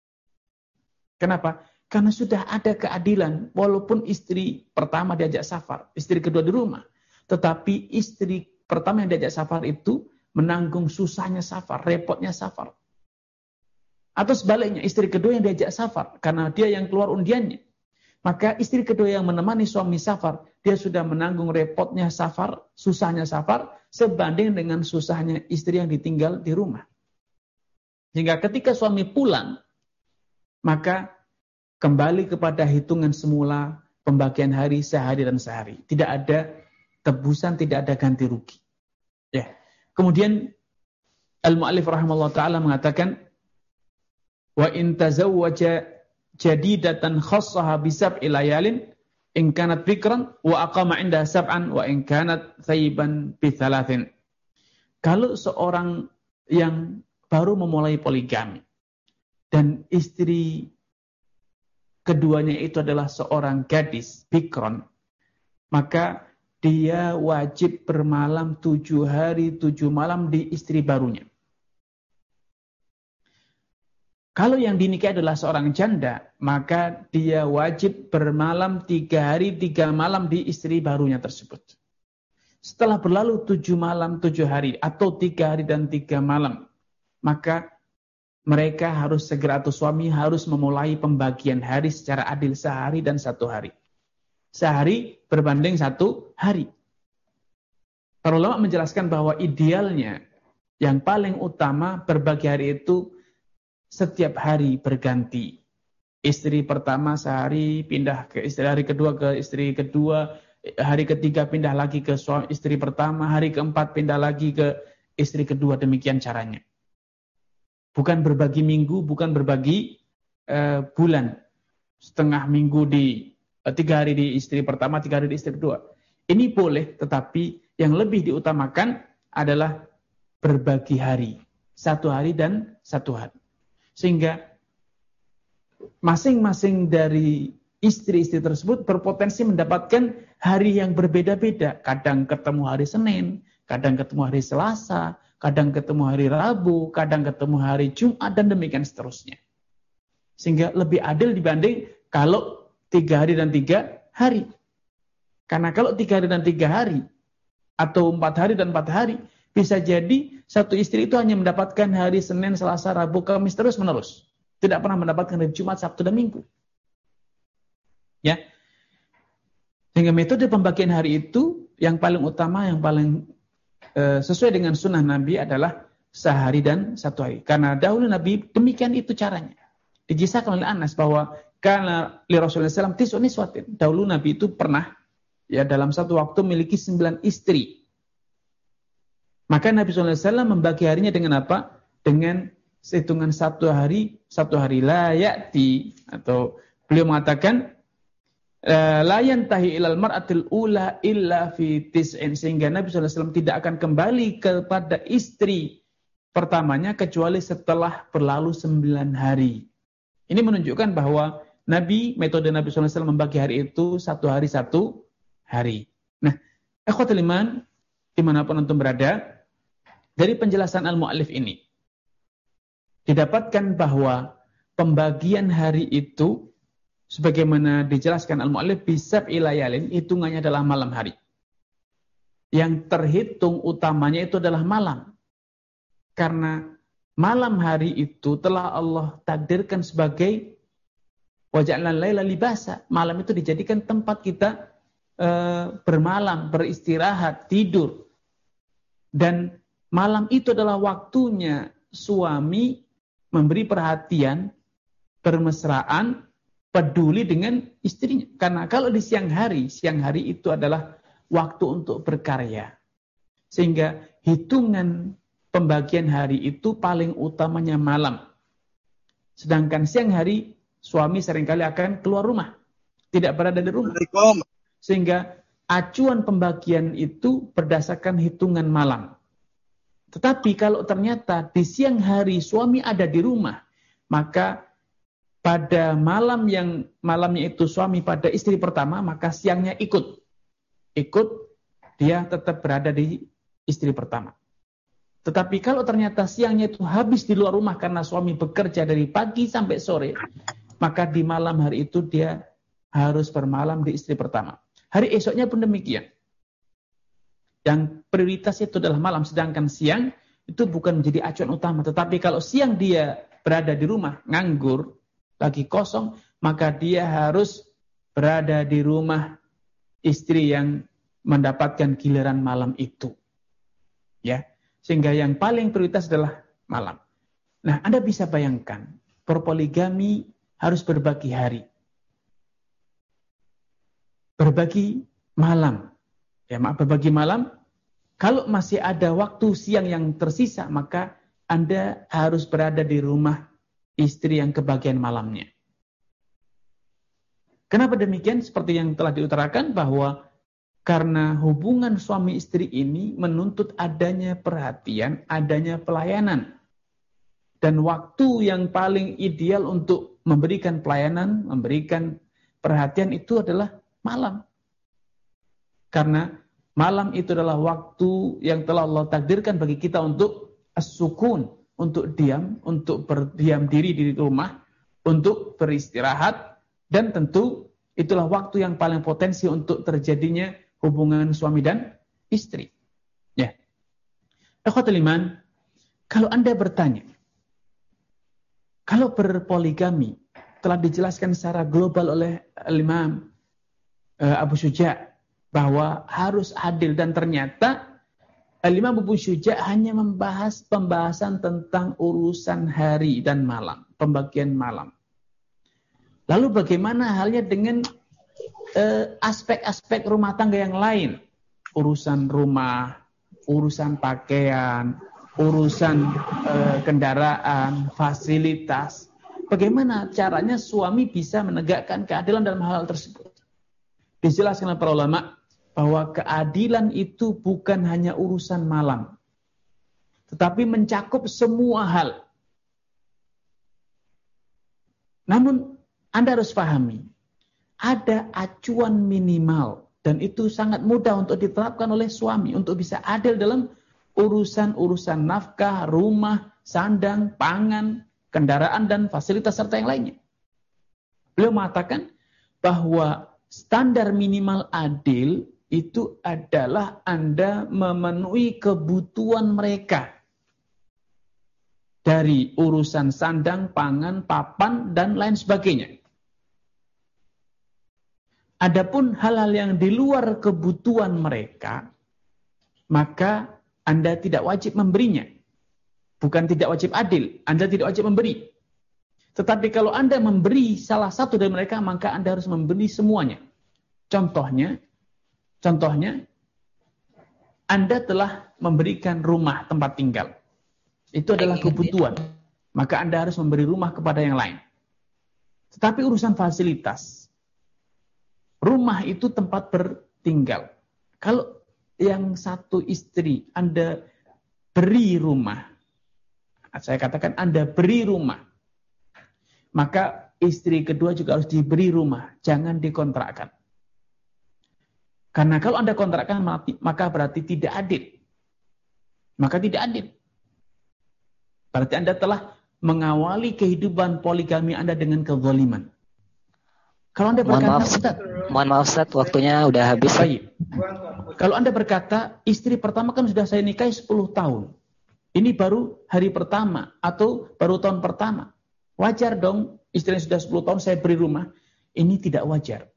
Kenapa? Karena sudah ada keadilan, walaupun istri pertama diajak safar, istri kedua di rumah, tetapi istri pertama yang diajak safar itu menanggung susahnya safar, repotnya safar. Atau sebaliknya, istri kedua yang diajak safar, karena dia yang keluar undiannya. Maka istri kedua yang menemani suami safar, dia sudah menanggung repotnya safar, susahnya safar, sebanding dengan susahnya istri yang ditinggal di rumah. Sehingga ketika suami pulang, maka kembali kepada hitungan semula, pembagian hari sehari dan sehari. Tidak ada tebusan, tidak ada ganti rugi. Ya. Kemudian Al-Mu'allif rahimahullah ta'ala mengatakan, wa in tazawwaja jadidatan khassaha bisab'i layalin in kanat bikran wa aqama indaha sab'an wa in kanat thayyiban bi thalathin. Kalau seorang yang baru memulai poligami dan istri keduanya itu adalah seorang gadis bikron, maka dia wajib bermalam tujuh hari, tujuh malam di istri barunya. Kalau yang dinikahi adalah seorang janda, maka dia wajib bermalam tiga hari, tiga malam di istri barunya tersebut. Setelah berlalu tujuh malam, tujuh hari, atau tiga hari dan tiga malam, maka mereka harus segera, atau suami harus memulai pembagian hari secara adil sehari dan satu hari. Sehari berbanding satu hari. Para ulama menjelaskan bahwa idealnya yang paling utama berbagi hari itu setiap hari berganti. Istri pertama sehari pindah ke istri, hari kedua ke istri kedua, hari ketiga pindah lagi ke suami istri pertama, hari keempat pindah lagi ke istri kedua, demikian caranya. Bukan berbagi minggu, bukan berbagi uh, bulan. Setengah minggu di Tiga hari di istri pertama, tiga hari di istri kedua. Ini boleh, tetapi yang lebih diutamakan adalah berbagi hari. Satu hari dan satu hari. Sehingga masing-masing dari istri-istri tersebut berpotensi mendapatkan hari yang berbeda-beda. Kadang ketemu hari Senin, kadang ketemu hari Selasa, kadang ketemu hari Rabu, kadang ketemu hari Jumat, dan demikian seterusnya. Sehingga lebih adil dibanding kalau tiga hari dan tiga hari. Karena kalau tiga hari dan tiga hari, atau empat hari dan empat hari, bisa jadi satu istri itu hanya mendapatkan hari Senin, Selasa, Rabu, Kamis terus menerus. Tidak pernah mendapatkan hari Jumat, Sabtu, dan Minggu. Ya. Sehingga metode pembagian hari itu yang paling utama, yang paling e, sesuai dengan sunnah Nabi adalah sehari dan satu hari. Karena dahulu Nabi demikian itu caranya. Dikisahkan oleh Anas bahwa karena li Rasulullah shallallahu alaihi wasallam tis'un niswatin. Dahulu Nabi itu pernah ya dalam satu waktu memiliki sembilan istri. Maka Nabi shallallahu alaihi wasallam membagi harinya dengan apa? Dengan hitungan satu hari, satu hari la ya'ti, atau beliau mengatakan la yantahi ilal mar'atil ula illa fi tis'in, sehingga Nabi shallallahu alaihi wasallam tidak akan kembali kepada istri pertamanya kecuali setelah berlalu sembilan hari. Ini menunjukkan bahwa Nabi, metode Nabi shallallahu alaihi wasallam membagi hari itu satu hari satu hari. Nah, ikhwatul iman, dimanapun antum berada, dari penjelasan al-mu'allif ini didapatkan bahwa pembagian hari itu sebagaimana dijelaskan al-mu'allif bisab'i layalin, hitungannya adalah malam hari. Yang terhitung utamanya itu adalah malam. Karena malam hari itu telah Allah takdirkan sebagai waja'alna laila libasa. Malam itu dijadikan tempat kita e, bermalam, beristirahat, tidur. Dan malam itu adalah waktunya suami memberi perhatian, bermesraan, peduli dengan istrinya. Karena kalau di siang hari, siang hari itu adalah waktu untuk berkarya. Sehingga hitungan pembagian hari itu paling utamanya malam. Sedangkan siang hari, suami seringkali akan keluar rumah. Tidak berada di rumah. Sehingga acuan pembagian itu berdasarkan hitungan malam. Tetapi kalau ternyata di siang hari suami ada di rumah, maka pada malam yang malamnya itu suami pada istri pertama, maka siangnya ikut. Ikut, dia tetap berada di istri pertama. Tetapi kalau ternyata siangnya itu habis di luar rumah karena suami bekerja dari pagi sampai sore, maka di malam hari itu dia harus bermalam di istri pertama. Hari esoknya pun demikian. Yang prioritas itu adalah malam, sedangkan siang itu bukan menjadi acuan utama. Tetapi kalau siang dia berada di rumah, nganggur, lagi kosong, maka dia harus berada di rumah istri yang mendapatkan giliran malam itu. Ya, sehingga yang paling prioritas adalah malam. Nah, Anda bisa bayangkan, berpoligami harus berbagi hari. Berbagi malam. Ya, maaf, berbagi malam. Kalau masih ada waktu siang yang tersisa, maka Anda harus berada di rumah istri yang kebagian malamnya. Kenapa demikian? Seperti yang telah diutarakan bahwa karena hubungan suami istri ini menuntut adanya perhatian, adanya pelayanan. Dan waktu yang paling ideal untuk memberikan pelayanan, memberikan perhatian itu adalah malam. Karena malam itu adalah waktu yang telah Allah takdirkan bagi kita untuk as-sukun, untuk diam, untuk berdiam diri di rumah, untuk beristirahat, dan tentu itulah waktu yang paling potensi untuk terjadinya hubungan suami dan istri. Ya. Ikhwatul iman, kalau Anda bertanya, kalau berpoligami telah dijelaskan secara global oleh Imam uh, Abu Syuja' bahwa harus adil, dan ternyata Imam Abu Syuja' hanya membahas pembahasan tentang urusan hari dan malam, pembagian malam. Lalu bagaimana halnya dengan aspek-aspek uh, rumah tangga yang lain? Urusan rumah, urusan pakaian, urusan uh, kendaraan, fasilitas. Bagaimana caranya suami bisa menegakkan keadilan dalam hal tersebut? Dijelaskan oleh para ulama bahwa keadilan itu bukan hanya urusan malam, tetapi mencakup semua hal. Namun Anda harus pahami, ada acuan minimal, dan itu sangat mudah untuk diterapkan oleh suami untuk bisa adil dalam urusan-urusan nafkah, rumah, sandang, pangan, kendaraan, dan fasilitas serta yang lainnya. Beliau mengatakan bahwa standar minimal adil itu adalah Anda memenuhi kebutuhan mereka dari urusan sandang, pangan, papan, dan lain sebagainya. Adapun hal-hal yang di luar kebutuhan mereka, maka Anda tidak wajib memberinya. Bukan tidak wajib adil, Anda tidak wajib memberi. Tetapi kalau Anda memberi salah satu dari mereka, maka Anda harus memberi semuanya. Contohnya, contohnya, Anda telah memberikan rumah tempat tinggal. Itu adalah kebutuhan. Maka Anda harus memberi rumah kepada yang lain. Tetapi urusan fasilitas, rumah itu tempat bertinggal. Kalau yang satu istri Anda beri rumah, saya katakan Anda beri rumah, maka istri kedua juga harus diberi rumah, jangan dikontrakkan. Karena kalau Anda kontrakkan, maka berarti tidak adil. Maka tidak adil. Berarti Anda telah mengawali kehidupan poligami Anda dengan kezaliman. Kalau Anda berkata, mohon maaf, Ustaz, mohon maaf Ustaz, waktunya udah habis. Baik. Kalau Anda berkata, istri pertama kan sudah saya nikahi sepuluh tahun. Ini baru hari pertama atau baru tahun pertama. Wajar dong, istri yang sudah sepuluh tahun saya beri rumah. Ini tidak wajar.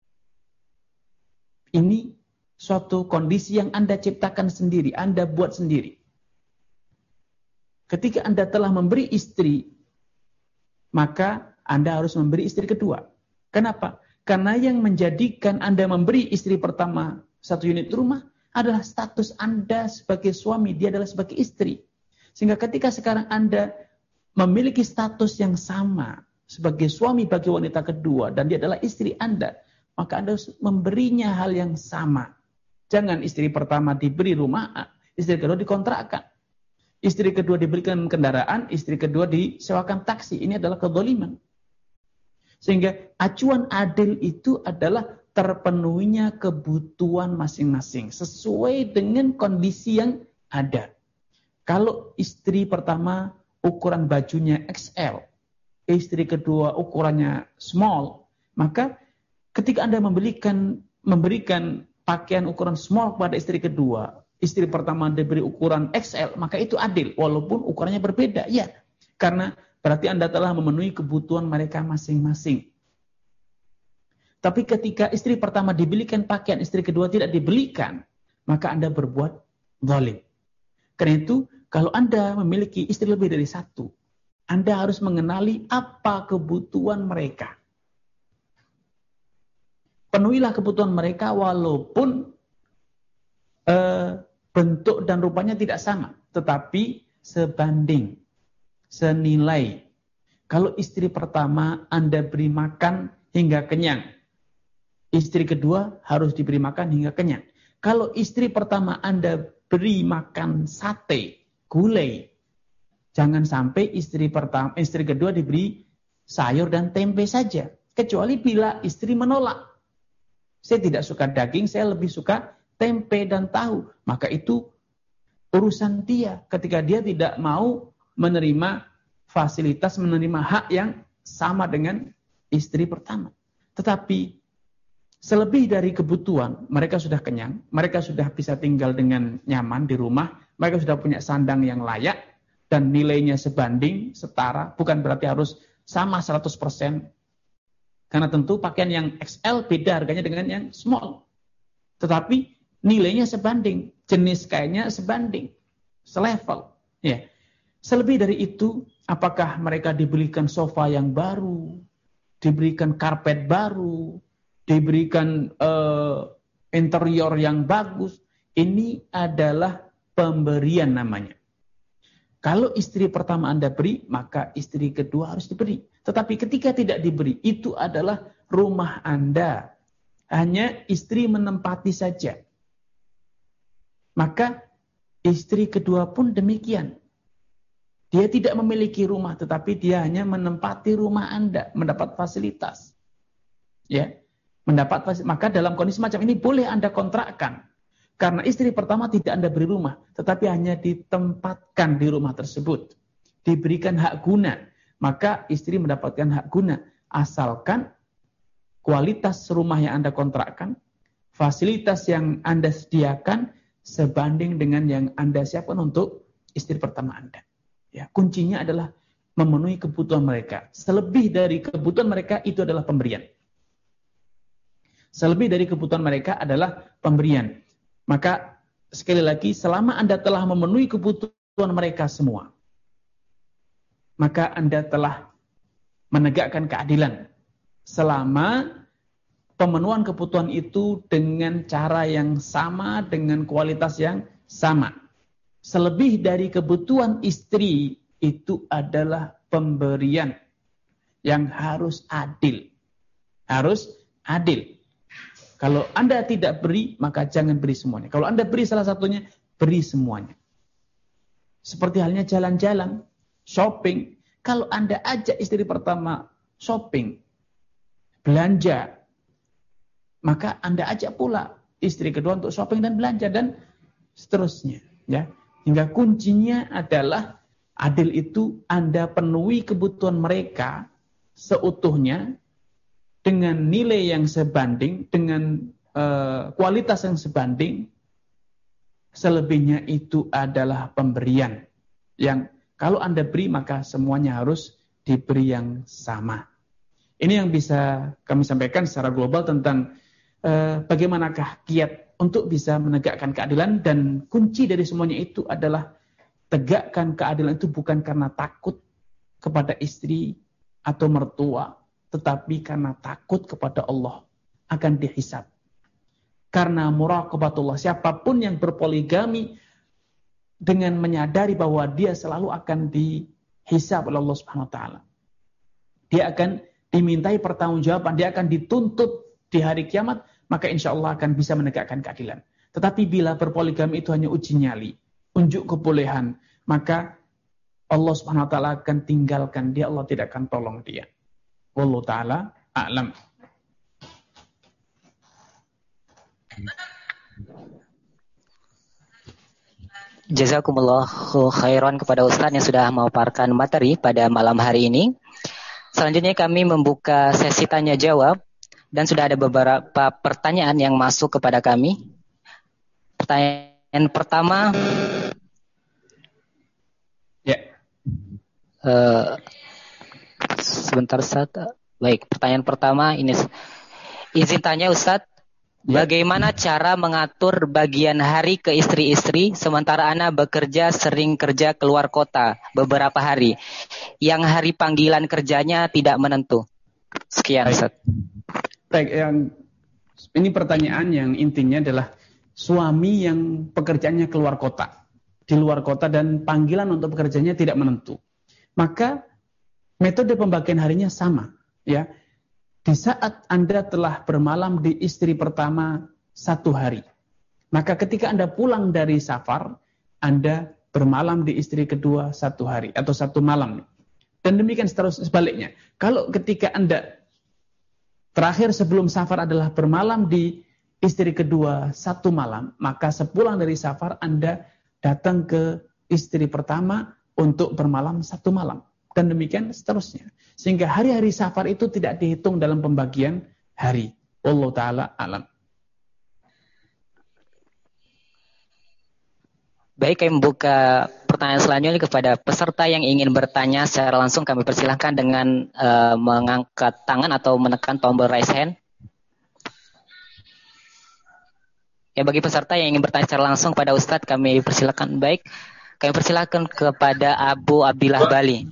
Ini suatu kondisi yang Anda ciptakan sendiri, Anda buat sendiri. Ketika Anda telah memberi istri, maka Anda harus memberi istri kedua. Kenapa? Karena yang menjadikan Anda memberi istri pertama satu unit rumah adalah status Anda sebagai suami, dia adalah sebagai istri. Sehingga ketika sekarang Anda memiliki status yang sama sebagai suami bagi wanita kedua dan dia adalah istri Anda, maka Anda harus memberinya hal yang sama. Jangan istri pertama diberi rumah, istri kedua dikontrakkan. Istri kedua diberikan kendaraan, istri kedua disewakan taksi. Ini adalah kezaliman. Sehingga acuan adil itu adalah terpenuhinya kebutuhan masing-masing sesuai dengan kondisi yang ada. Kalau istri pertama ukuran bajunya X L, istri kedua ukurannya small, maka ketika Anda memberikan memberikan pakaian ukuran small kepada istri kedua, istri pertama diberi ukuran X L, maka itu adil walaupun ukurannya berbeda. Ya, karena berarti Anda telah memenuhi kebutuhan mereka masing-masing. Tapi ketika istri pertama dibelikan pakaian, istri kedua tidak dibelikan, maka Anda berbuat zalim. Karena itu, kalau Anda memiliki istri lebih dari satu, Anda harus mengenali apa kebutuhan mereka. Penuhilah kebutuhan mereka walaupun eh, bentuk dan rupanya tidak sama, tetapi sebanding, senilai. Kalau istri pertama Anda beri makan hingga kenyang, istri kedua harus diberi makan hingga kenyang. Kalau istri pertama Anda beri makan sate, gulai, jangan sampai istri pertama, istri kedua diberi sayur dan tempe saja. Kecuali bila istri menolak. Saya tidak suka daging, saya lebih suka tempe dan tahu. Maka itu urusan dia. Ketika dia tidak mau menerima fasilitas, menerima hak yang sama dengan istri pertama. Tetapi selebih dari kebutuhan, mereka sudah kenyang, mereka sudah bisa tinggal dengan nyaman di rumah, mereka sudah punya sandang yang layak, dan nilainya sebanding, setara, bukan berarti harus sama seratus persen. Karena tentu pakaian yang X L beda harganya dengan yang small. Tetapi nilainya sebanding, jenis kainnya sebanding, selevel. Ya. Selebih dari itu, apakah mereka diberikan sofa yang baru, diberikan karpet baru, diberikan uh, interior yang bagus, ini adalah pemberian namanya. Kalau istri pertama Anda beri, maka istri kedua harus diberi. Tetapi ketika tidak diberi, itu adalah rumah Anda. Hanya istri menempati saja. Maka istri kedua pun demikian. Dia tidak memiliki rumah, tetapi dia hanya menempati rumah Anda, mendapat fasilitas. Ya, mendapat fasilitas. Maka dalam kondisi macam ini boleh Anda kontrakkan. Karena istri pertama tidak Anda beri rumah, tetapi hanya ditempatkan di rumah tersebut. Diberikan hak guna. Maka istri mendapatkan hak guna. Asalkan kualitas rumah yang Anda kontrakkan, fasilitas yang Anda sediakan, sebanding dengan yang Anda siapkan untuk istri pertama Anda. Ya, kuncinya adalah memenuhi kebutuhan mereka. Selebih dari kebutuhan mereka itu adalah pemberian. Selebih dari kebutuhan mereka adalah pemberian. Maka sekali lagi, selama Anda telah memenuhi kebutuhan mereka semua, maka Anda telah menegakkan keadilan. Selama pemenuhan kebutuhan itu dengan cara yang sama, dengan kualitas yang sama. selebih dari kebutuhan istri itu adalah pemberian yang harus adil. Harus adil. Kalau Anda tidak beri, maka jangan beri semuanya. Kalau Anda beri salah satunya, beri semuanya. Seperti halnya jalan-jalan, shopping. Kalau Anda ajak istri pertama shopping, belanja, maka Anda ajak pula istri kedua untuk shopping dan belanja dan seterusnya. Ya, hingga kuncinya adalah adil itu Anda penuhi kebutuhan mereka seutuhnya dengan nilai yang sebanding, dengan uh, kualitas yang sebanding. Selebihnya itu adalah pemberian yang kalau Anda beri maka semuanya harus diberi yang sama. Ini yang bisa kami sampaikan secara global tentang uh, bagaimanakah kiat untuk bisa menegakkan keadilan, dan kunci dari semuanya itu adalah tegakkan keadilan itu bukan karena takut kepada istri atau mertua, tetapi karena takut kepada Allah akan dihisab. Karena muraqabatullah, siapapun yang berpoligami dengan menyadari bahwa dia selalu akan dihisab oleh Allah Subhanahu wa taala. Dia akan dimintai pertanggungjawaban, dia akan dituntut di hari kiamat, maka insya Allah akan bisa menegakkan keadilan. Tetapi bila berpoligami itu hanya uji nyali, unjuk kebolehan, maka Allah Subhanahu wa taala akan tinggalkan dia, Allah tidak akan tolong dia. Wallahu taala a'lam. Jazakumullahu khairan kepada Ustaz yang sudah memaparkan materi pada malam hari ini. Selanjutnya kami membuka sesi tanya jawab. Dan sudah ada beberapa pertanyaan yang masuk kepada kami. Pertanyaan pertama, ya. Uh, sebentar Ustaz. Baik, pertanyaan pertama ini. Izin tanya Ustaz, ya. Bagaimana cara mengatur bagian hari ke istri-istri sementara Ana bekerja sering kerja keluar kota beberapa hari, yang hari panggilan kerjanya tidak menentu? Sekian Ustaz. Baik, yang ini pertanyaan yang intinya adalah suami yang pekerjaannya keluar kota, di luar kota dan panggilan untuk pekerjaannya tidak menentu. Maka metode pembagian harinya sama, ya. Di saat Anda telah bermalam di istri pertama satu hari, maka ketika Anda pulang dari safar, Anda bermalam di istri kedua satu hari atau satu malam. Dan demikian seterusnya sebaliknya. Kalau ketika Anda terakhir sebelum safar adalah bermalam di istri kedua satu malam, maka sepulang dari safar Anda datang ke istri pertama untuk bermalam satu malam. Dan demikian seterusnya. Sehingga hari-hari safar itu tidak dihitung dalam pembagian hari. Wallahu ta'ala alam. Baik, kami membuka pertanyaan selanjutnya kepada peserta yang ingin bertanya secara langsung. Kami persilahkan dengan uh, mengangkat tangan atau menekan tombol raise hand. Ya, bagi peserta yang ingin bertanya secara langsung pada Ustadz, kami persilahkan. Baik, kami persilahkan kepada Abu Abdillah Bali.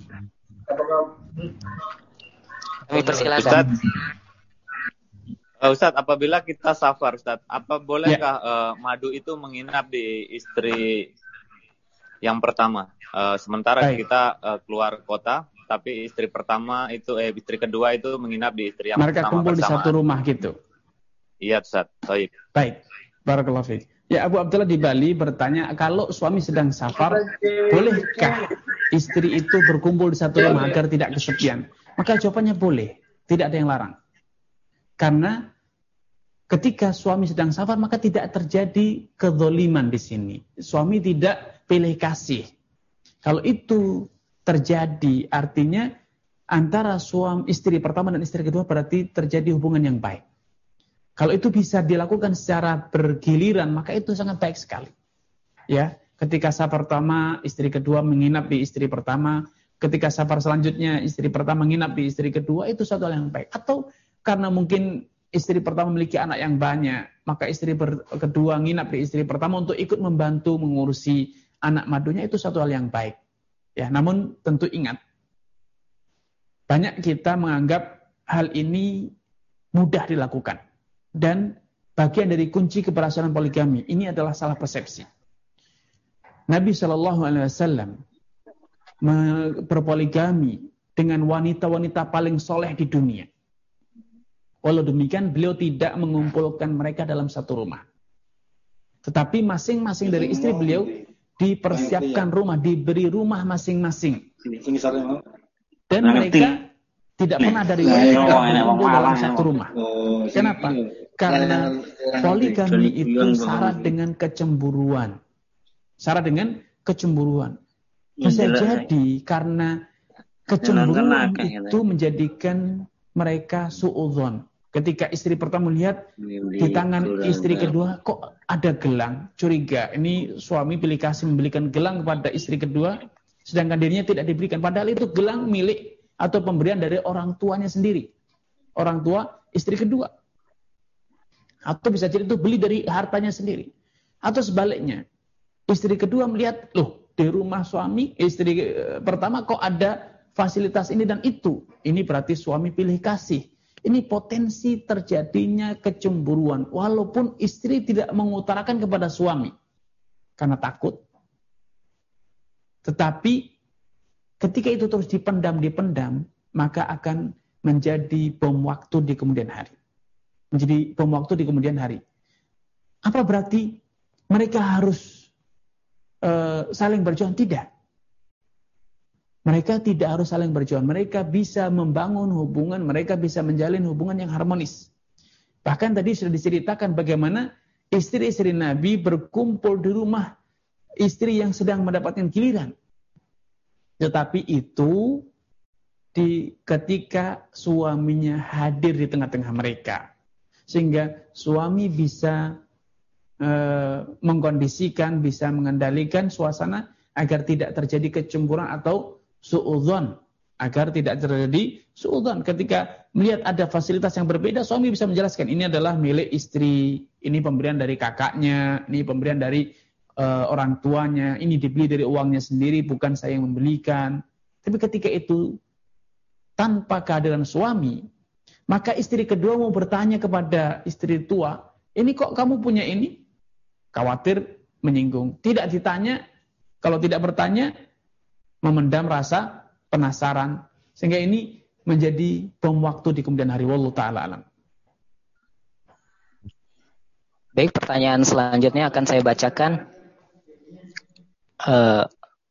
Kami persilahkan. Ustadz, uh, Ustadz, apabila kita safar, Ustadz, apa bolehkah ya. uh, madu itu menginap di istri yang pertama? Uh, sementara Baik. kita uh, keluar kota, tapi istri pertama itu, eh istri kedua itu menginap di istri yang Mereka pertama. Mereka kumpul bersamaan. di satu rumah gitu. Iya, Ustadz. Baik. Baik. Barakallahu fiik. Ya, Abu Abdullah di Bali bertanya, kalau suami sedang safar, bolehkah istri itu berkumpul di satu rumah agar tidak kesepian? Maka jawabannya boleh, tidak ada yang larang. Karena ketika suami sedang safar, maka tidak terjadi kezaliman di sini. Suami tidak pilih kasih. Kalau itu terjadi, artinya antara suami istri pertama dan istri kedua berarti terjadi hubungan yang baik. Kalau itu bisa dilakukan secara bergiliran, maka itu sangat baik sekali. Ya, ketika safar pertama, istri kedua menginap di istri pertama. Ketika safar selanjutnya, istri pertama menginap di istri kedua, itu suatu hal yang baik. Atau karena mungkin istri pertama memiliki anak yang banyak, maka istri kedua nginap di istri pertama untuk ikut membantu mengurusi anak madunya, itu suatu hal yang baik. Ya, namun tentu ingat, banyak kita menganggap hal ini mudah dilakukan. Dan bagian dari kunci keberhasilan poligami ini adalah salah persepsi. Nabi Shallallahu Alaihi Wasallam berpoligami dengan wanita-wanita paling soleh di dunia. Walau demikian, beliau tidak mengumpulkan mereka dalam satu rumah. Tetapi masing-masing dari istri beliau dipersiapkan rumah, diberi rumah masing-masing. Dan mereka tidak pernah dari mereka berkumpul dalam satu rumah. Kenapa? Karena poligami itu syarat dengan kecemburuan. Syarat dengan kecemburuan. Bisa jadi karena kecemburuan itu menjadikan mereka suudzon. Ketika istri pertama melihat di tangan istri kedua kok ada gelang, curiga. Ini suami pilih kasih membelikan gelang kepada istri kedua, sedangkan dirinya tidak diberikan. Padahal itu gelang milik atau pemberian dari orang tuanya sendiri. Orang tua istri kedua. Atau bisa jadi itu beli dari hartanya sendiri. Atau sebaliknya, istri kedua melihat, loh di rumah suami, istri pertama kok ada fasilitas ini dan itu. Ini berarti suami pilih kasih. Ini potensi terjadinya kecemburuan. Walaupun istri tidak mengutarakan kepada suami. Karena takut. Tetapi ketika itu terus dipendam-dipendam, maka akan menjadi bom waktu di kemudian hari. Menjadi bom waktu di kemudian hari. Apa berarti mereka harus uh, saling berjuang? Tidak. Mereka tidak harus saling berjuang. Mereka bisa membangun hubungan, mereka bisa menjalin hubungan yang harmonis. Bahkan tadi sudah diceritakan bagaimana istri-istri Nabi berkumpul di rumah istri yang sedang mendapatkan giliran. Tetapi itu di ketika suaminya hadir di tengah-tengah mereka. Sehingga suami bisa e, mengkondisikan, bisa mengendalikan suasana agar tidak terjadi kecemburuan atau suudzon, agar tidak terjadi suudzon. Ketika melihat ada fasilitas yang berbeda, suami bisa menjelaskan, ini adalah milik istri, ini pemberian dari kakaknya, ini pemberian dari uh, orang tuanya, ini dibeli dari uangnya sendiri, bukan saya yang membelikan. Tapi ketika itu tanpa kehadiran suami, maka istri kedua mau bertanya kepada istri tua, ini kok kamu punya ini? Khawatir menyinggung. Tidak ditanya, kalau tidak bertanya, memendam rasa penasaran. Sehingga ini menjadi bom waktu di kemudian hari. Wallahu ta'ala alam. Baik, pertanyaan selanjutnya akan saya bacakan. Uh,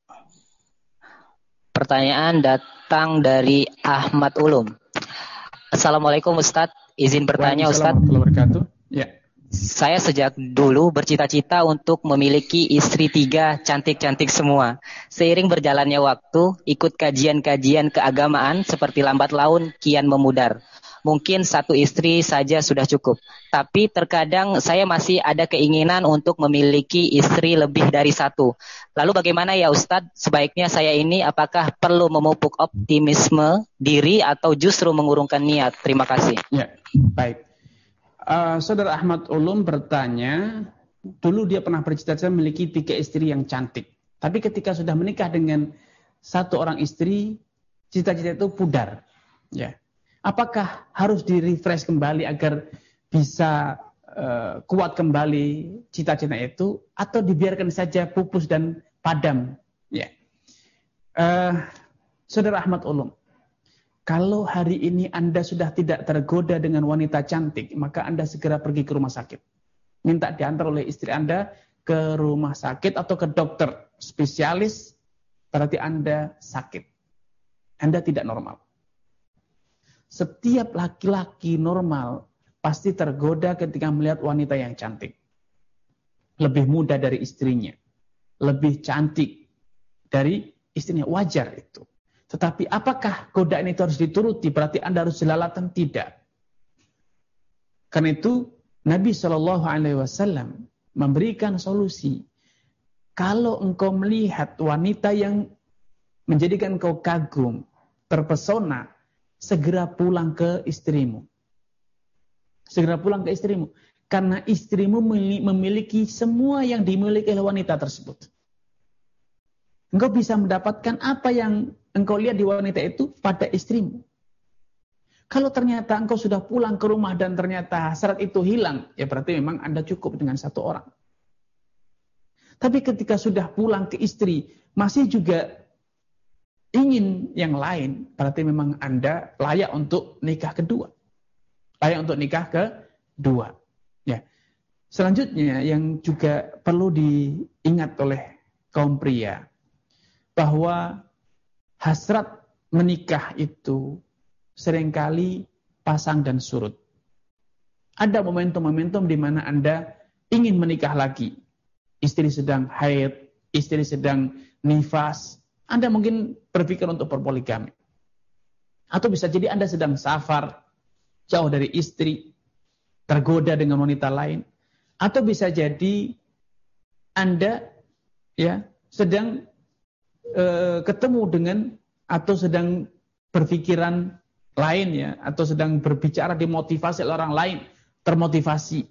pertanyaan datang dari Ahmad Ulum. Assalamualaikum Ustadz. Izin bertanya Ustadz. Ya. Saya sejak dulu bercita-cita untuk memiliki istri tiga cantik-cantik semua. Seiring berjalannya waktu, ikut kajian-kajian keagamaan seperti lambat laun kian memudar. Mungkin satu istri saja sudah cukup. Tapi terkadang saya masih ada keinginan untuk memiliki istri lebih dari satu. Lalu bagaimana ya Ustadz? Sebaiknya saya ini apakah perlu memupuk optimisme diri atau justru mengurungkan niat? Terima kasih. Ya, baik. Uh, Saudara Ahmad Ulum bertanya, dulu dia pernah bercita-cita memiliki tiga istri yang cantik. Tapi ketika sudah menikah dengan satu orang istri, cita-cita itu pudar. Ya. Apakah harus di-refresh kembali agar bisa uh, kuat kembali cita-cita itu, atau dibiarkan saja pupus dan padam? Ya. Uh, Saudara Ahmad Ulum, kalau hari ini Anda sudah tidak tergoda dengan wanita cantik, maka Anda segera pergi ke rumah sakit. Minta diantar oleh istri Anda ke rumah sakit atau ke dokter spesialis, berarti Anda sakit. Anda tidak normal. Setiap laki-laki normal pasti tergoda ketika melihat wanita yang cantik. Lebih muda dari istrinya. Lebih cantik dari istrinya. Wajar itu. Tetapi apakah godaan itu harus dituruti? Berarti Anda harus jelalatan? Tidak. Karena itu Nabi shallallahu alaihi wasallam memberikan solusi. Kalau engkau melihat wanita yang menjadikan engkau kagum, terpesona, segera pulang ke istrimu. Segera pulang ke istrimu. Karena istrimu memiliki semua yang dimiliki oleh wanita tersebut. Engkau bisa mendapatkan apa yang engkau lihat di wanita itu pada istrimu. Kalau ternyata engkau sudah pulang ke rumah dan ternyata hasrat itu hilang, ya berarti memang Anda cukup dengan satu orang. Tapi ketika sudah pulang ke istri, masih juga ingin yang lain, berarti memang Anda layak untuk nikah kedua. Layak untuk nikah kedua. Ya. Selanjutnya yang juga perlu diingat oleh kaum pria, bahwa hasrat menikah itu seringkali pasang dan surut. Ada momentum-momentum di mana Anda ingin menikah lagi. Istri sedang haid, istri sedang nifas. Anda mungkin berpikir untuk berpoligami. Atau bisa jadi Anda sedang safar, jauh dari istri, tergoda dengan wanita lain. Atau bisa jadi Anda ya sedang e, ketemu dengan atau sedang berpikiran lain ya, atau sedang berbicara dimotivasi oleh orang lain, termotivasi.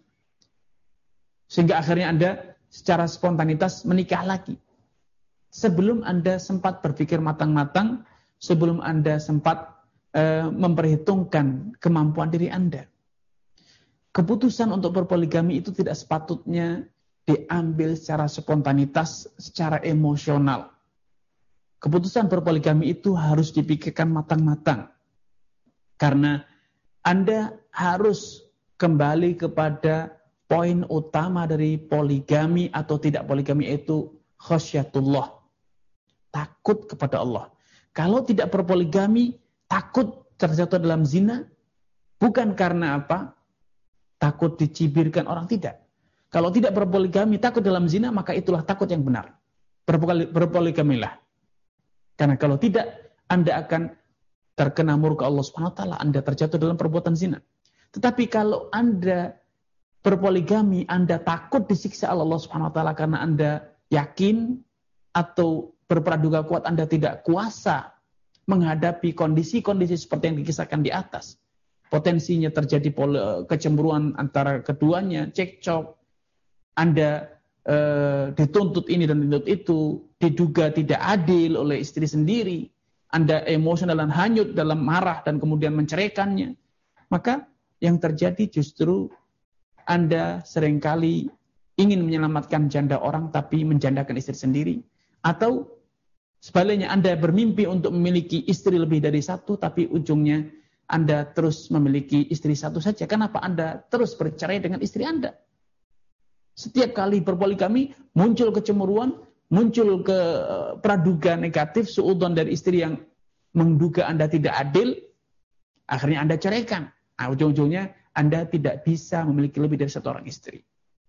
Sehingga akhirnya Anda secara spontanitas menikah lagi. Sebelum Anda sempat berpikir matang-matang, sebelum Anda sempat e, memperhitungkan kemampuan diri Anda. Keputusan untuk berpoligami itu tidak sepatutnya diambil secara spontanitas, secara emosional. Keputusan berpoligami itu harus dipikirkan matang-matang. Karena Anda harus kembali kepada poin utama dari poligami atau tidak poligami, itu khasyatullah. Takut kepada Allah. Kalau tidak berpoligami, takut terjatuh dalam zina. Bukan karena apa? Takut dicibirkan orang, tidak. Kalau tidak berpoligami, takut dalam zina, maka itulah takut yang benar. Berpoligamilah. Karena kalau tidak, Anda akan terkena murka Allah Subhanahu wa taala, Anda terjatuh dalam perbuatan zina. Tetapi kalau Anda berpoligami, Anda takut disiksa Allah Subhanahu wa taala karena Anda yakin atau berpraduga kuat Anda tidak kuasa menghadapi kondisi-kondisi seperti yang dikisahkan di atas. Potensinya terjadi kecemburuan antara keduanya, cekcok, Anda e, dituntut ini dan dituntut itu, diduga tidak adil oleh istri sendiri, Anda emosional dan hanyut dalam marah dan kemudian menceraikannya, maka yang terjadi justru Anda seringkali ingin menyelamatkan janda orang tapi menjandakan istri sendiri. Atau sebaliknya, Anda bermimpi untuk memiliki istri lebih dari satu, tapi ujungnya Anda terus memiliki istri satu saja. Kenapa Anda terus bercerai dengan istri Anda? Setiap kali berpoligami, muncul kecemburuan, muncul ke praduga negatif, suudzon dari istri yang menduga Anda tidak adil, akhirnya Anda ceraikan. Nah, ujung-ujungnya Anda tidak bisa memiliki lebih dari satu orang istri.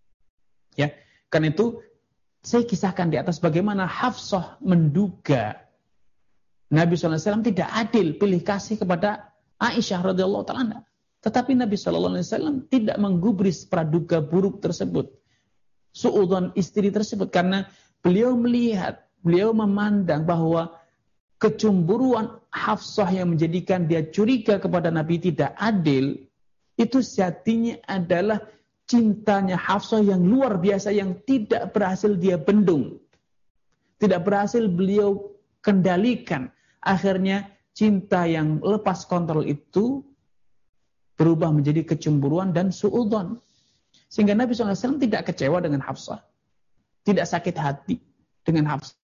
Ya, karena itu saya kisahkan di atas bagaimana Hafsah menduga Nabi shallallahu alaihi wasallam tidak adil pilih kasih kepada Aisyah radhiyallahu taala. Tetapi Nabi shallallahu alaihi wasallam tidak menggubris praduga buruk tersebut, suudzon istri tersebut, karena beliau melihat, beliau memandang bahwa kecemburuan Hafsah yang menjadikan dia curiga kepada Nabi tidak adil, itu sejatinya adalah cintanya Hafsah yang luar biasa yang tidak berhasil dia bendung. Tidak berhasil beliau kendalikan. Akhirnya cinta yang lepas kontrol itu berubah menjadi kecemburuan dan suudzon. Sehingga Nabi shallallahu alaihi wasallam tidak kecewa dengan Hafsah. Tidak sakit hati dengan Hafsah.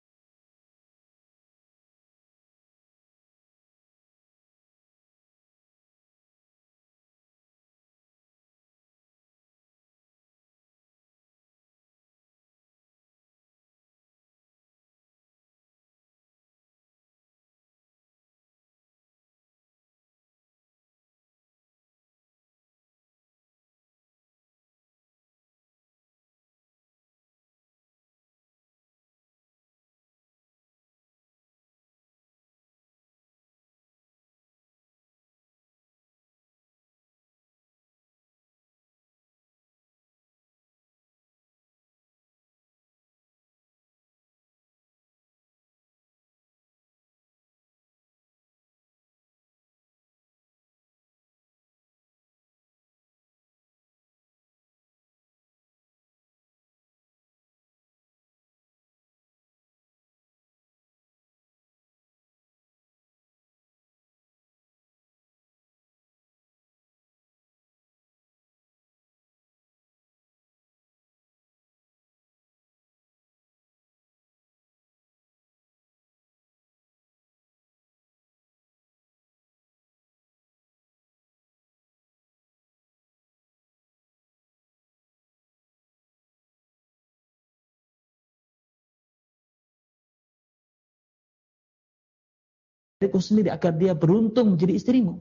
saudariku sendiri agar dia beruntung menjadi istrimu.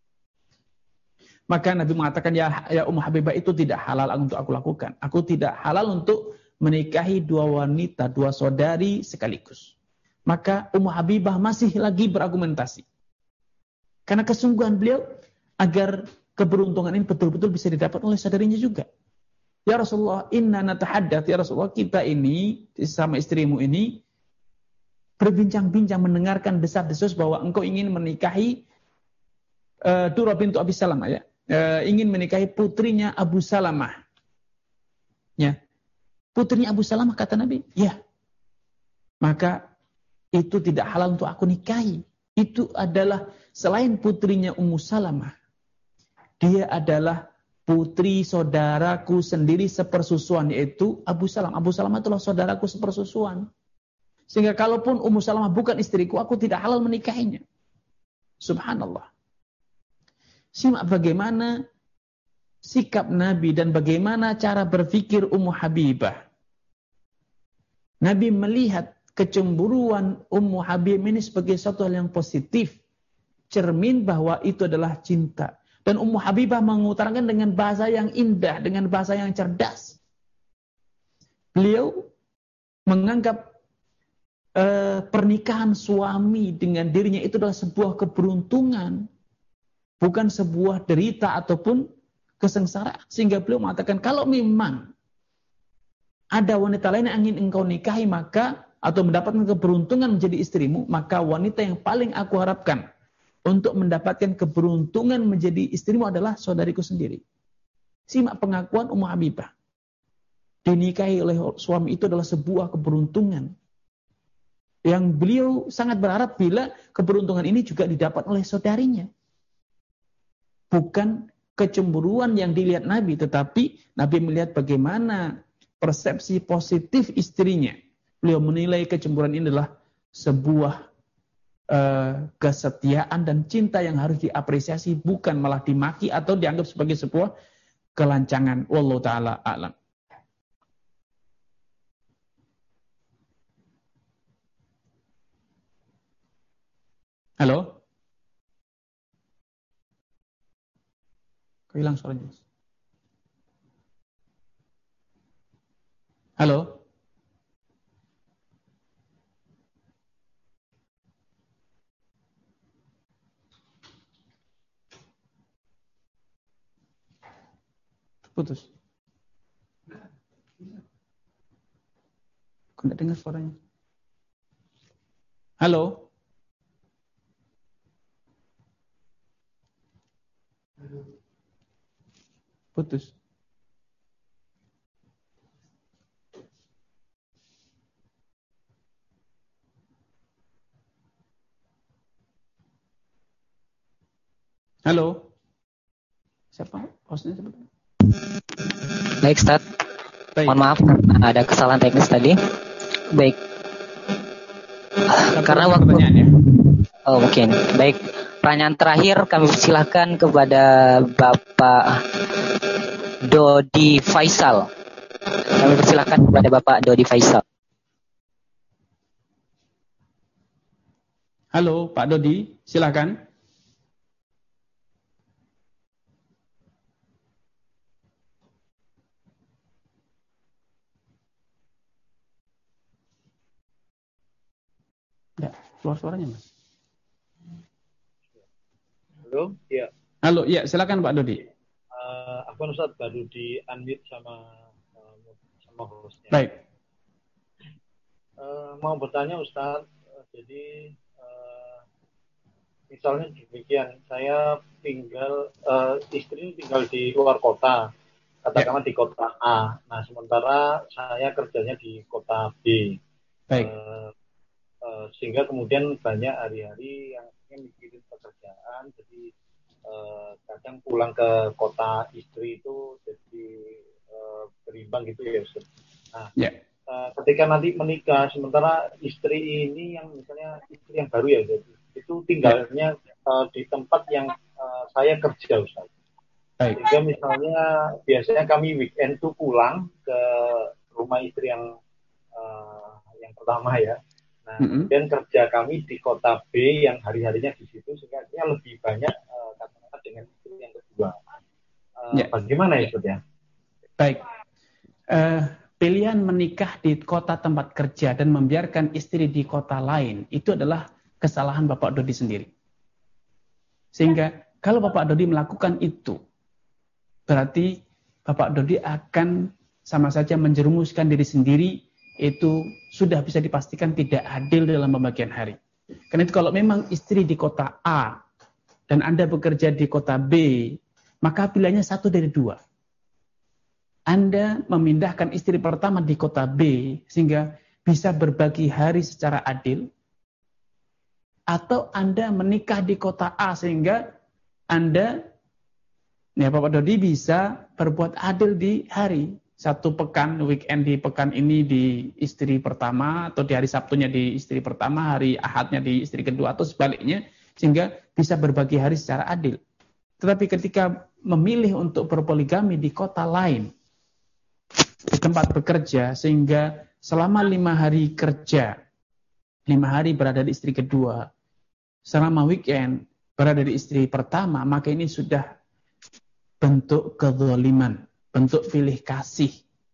Maka Nabi mengatakan, ya, ya Ummu Habibah, itu tidak halal untuk aku lakukan. Aku tidak halal untuk menikahi dua wanita, dua saudari sekaligus. Maka Ummu Habibah masih lagi berargumentasi. Karena kesungguhan beliau agar keberuntungan ini betul-betul bisa didapat oleh saudarinya juga. Ya Rasulullah, inna natahaddath, ya Rasulullah, kita ini sama istrimu ini berbincang-bincang mendengarkan desas-desus bahwa engkau ingin menikahi uh, Durrah bintu Abi Salamah, ya. Uh, ingin menikahi putrinya Abu Salamah. Ya. Putrinya Abu Salamah, kata Nabi, ya. Maka itu tidak halal untuk aku nikahi. Itu adalah selain putrinya Ummu Salamah, dia adalah putri saudaraku sendiri sepersusuan, yaitu Abu Salamah. Abu Salamah itulah saudaraku sepersusuan. Sehingga kalaupun Ummu Salamah bukan istriku, aku tidak halal menikahinya. Subhanallah. Simak bagaimana sikap Nabi dan bagaimana cara berpikir Ummu Habibah. Nabi melihat kecemburuan Ummu Habibah ini sebagai suatu hal yang positif. Cermin bahwa itu adalah cinta. Dan Ummu Habibah mengutarakan dengan bahasa yang indah, dengan bahasa yang cerdas. Beliau menganggap eh, pernikahan suami dengan dirinya itu adalah sebuah keberuntungan. Bukan sebuah derita ataupun kesengsaraan. Sehingga beliau mengatakan, kalau memang ada wanita lain yang ingin engkau nikahi, maka atau mendapatkan keberuntungan menjadi istrimu, maka wanita yang paling aku harapkan untuk mendapatkan keberuntungan menjadi istrimu adalah saudariku sendiri. Simak pengakuan Ummu Habibah. Dinikahi oleh suami itu adalah sebuah keberuntungan. Yang beliau sangat berharap bila keberuntungan ini juga didapat oleh saudarinya. Bukan kecemburuan yang dilihat Nabi, tetapi Nabi melihat bagaimana persepsi positif istrinya. Beliau menilai kecemburuan ini adalah sebuah uh, kesetiaan dan cinta yang harus diapresiasi, bukan malah dimaki atau dianggap sebagai sebuah kelancangan. Wallahu ta'ala a'lam. Halo? Hilang suaranya. Halo? Putus. Aku tidak dengar suaranya. Halo? Putus. Halo? Siapa? Hostnya siapa? Baik, Ustaz. Baik. Mohon maaf karena ada kesalahan teknis tadi. Baik. Tapi karena waktu pertanyaannya. Oh, mungkin. Baik. Pertanyaan terakhir kami persilahkan kepada Bapak Dodi Faisal. Kami persilahkan kepada Bapak Dodi Faisal. Halo, Pak Dodi, silakan. Ya, keluar suaranya, Mas. Halo, ya. Halo, ya, silakan Pak Dodi. Uh, aku Ustaz baru di unmute sama uh, sama hostnya. Baik. Uh, mau bertanya Ustaz, uh, jadi uh, misalnya demikian, saya tinggal uh, istri tinggal di luar kota, katakanlah ya. Di kota A. Nah, sementara saya kerjanya di kota B. Baik. Uh, uh, sehingga kemudian banyak hari-hari yang ingin mikirin pekerjaan, jadi uh, kadang pulang ke kota istri itu jadi uh, berimbang gitu ya Ustaz. Nah, yeah. uh, ketika nanti menikah, sementara istri ini yang misalnya istri yang baru ya, jadi itu tinggalnya yeah. uh, di tempat yang uh, saya kerja Ustaz. Baik. Sehingga misalnya biasanya kami weekend tuh pulang ke rumah istri yang uh, yang pertama ya. Nah, mm-hmm. kemudian kerja kami di kota B yang hari-harinya di situ, sehingga lebih banyak uh, katakanlah dengan istri yang kedua. Uh, yeah. Bagaimana itu ya? Baik. Uh, pilihan menikah di kota tempat kerja dan membiarkan istri di kota lain itu adalah kesalahan Bapak Dodi sendiri. Sehingga kalau Bapak Dodi melakukan itu, berarti Bapak Dodi akan sama saja menjerumuskan diri sendiri, itu sudah bisa dipastikan tidak adil dalam pembagian hari. Karena itu kalau memang istri di kota A dan Anda bekerja di kota B, maka pilihannya satu dari dua. Anda memindahkan istri pertama di kota B sehingga bisa berbagi hari secara adil, atau Anda menikah di kota A sehingga Anda, ya Bapak Dodi bisa berbuat adil di hari. Satu pekan, weekend di pekan ini di istri pertama, atau di hari Sabtunya di istri pertama, hari Ahadnya di istri kedua, atau sebaliknya, sehingga bisa berbagi hari secara adil. Tetapi ketika memilih untuk berpoligami di kota lain, di tempat bekerja, sehingga selama lima hari kerja, lima hari berada di istri kedua, selama weekend berada di istri pertama, maka ini sudah bentuk kezaliman, bentuk pilih kasih.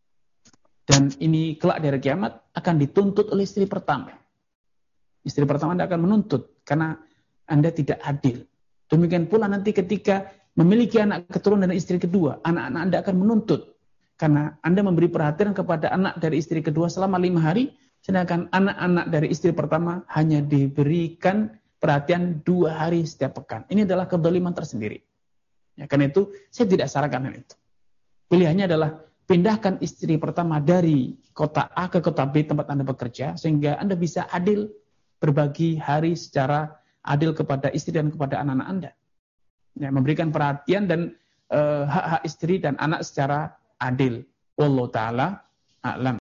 Dan ini kelak dari kiamat akan dituntut oleh istri pertama. Istri pertama Anda akan menuntut karena Anda tidak adil. Demikian pula nanti ketika memiliki anak keturunan dari istri kedua, anak-anak Anda akan menuntut. Karena Anda memberi perhatian kepada anak dari istri kedua selama lima hari, sedangkan anak-anak dari istri pertama hanya diberikan perhatian dua hari setiap pekan. Ini adalah kezaliman tersendiri. Ya, karena itu saya tidak sarankan itu. Pilihannya adalah pindahkan istri pertama dari kota A ke kota B tempat Anda bekerja, sehingga Anda bisa adil berbagi hari secara adil kepada istri dan kepada anak-anak Anda. Ya, memberikan perhatian dan uh, hak-hak istri dan anak secara adil. Wallahu ta'ala a'lam.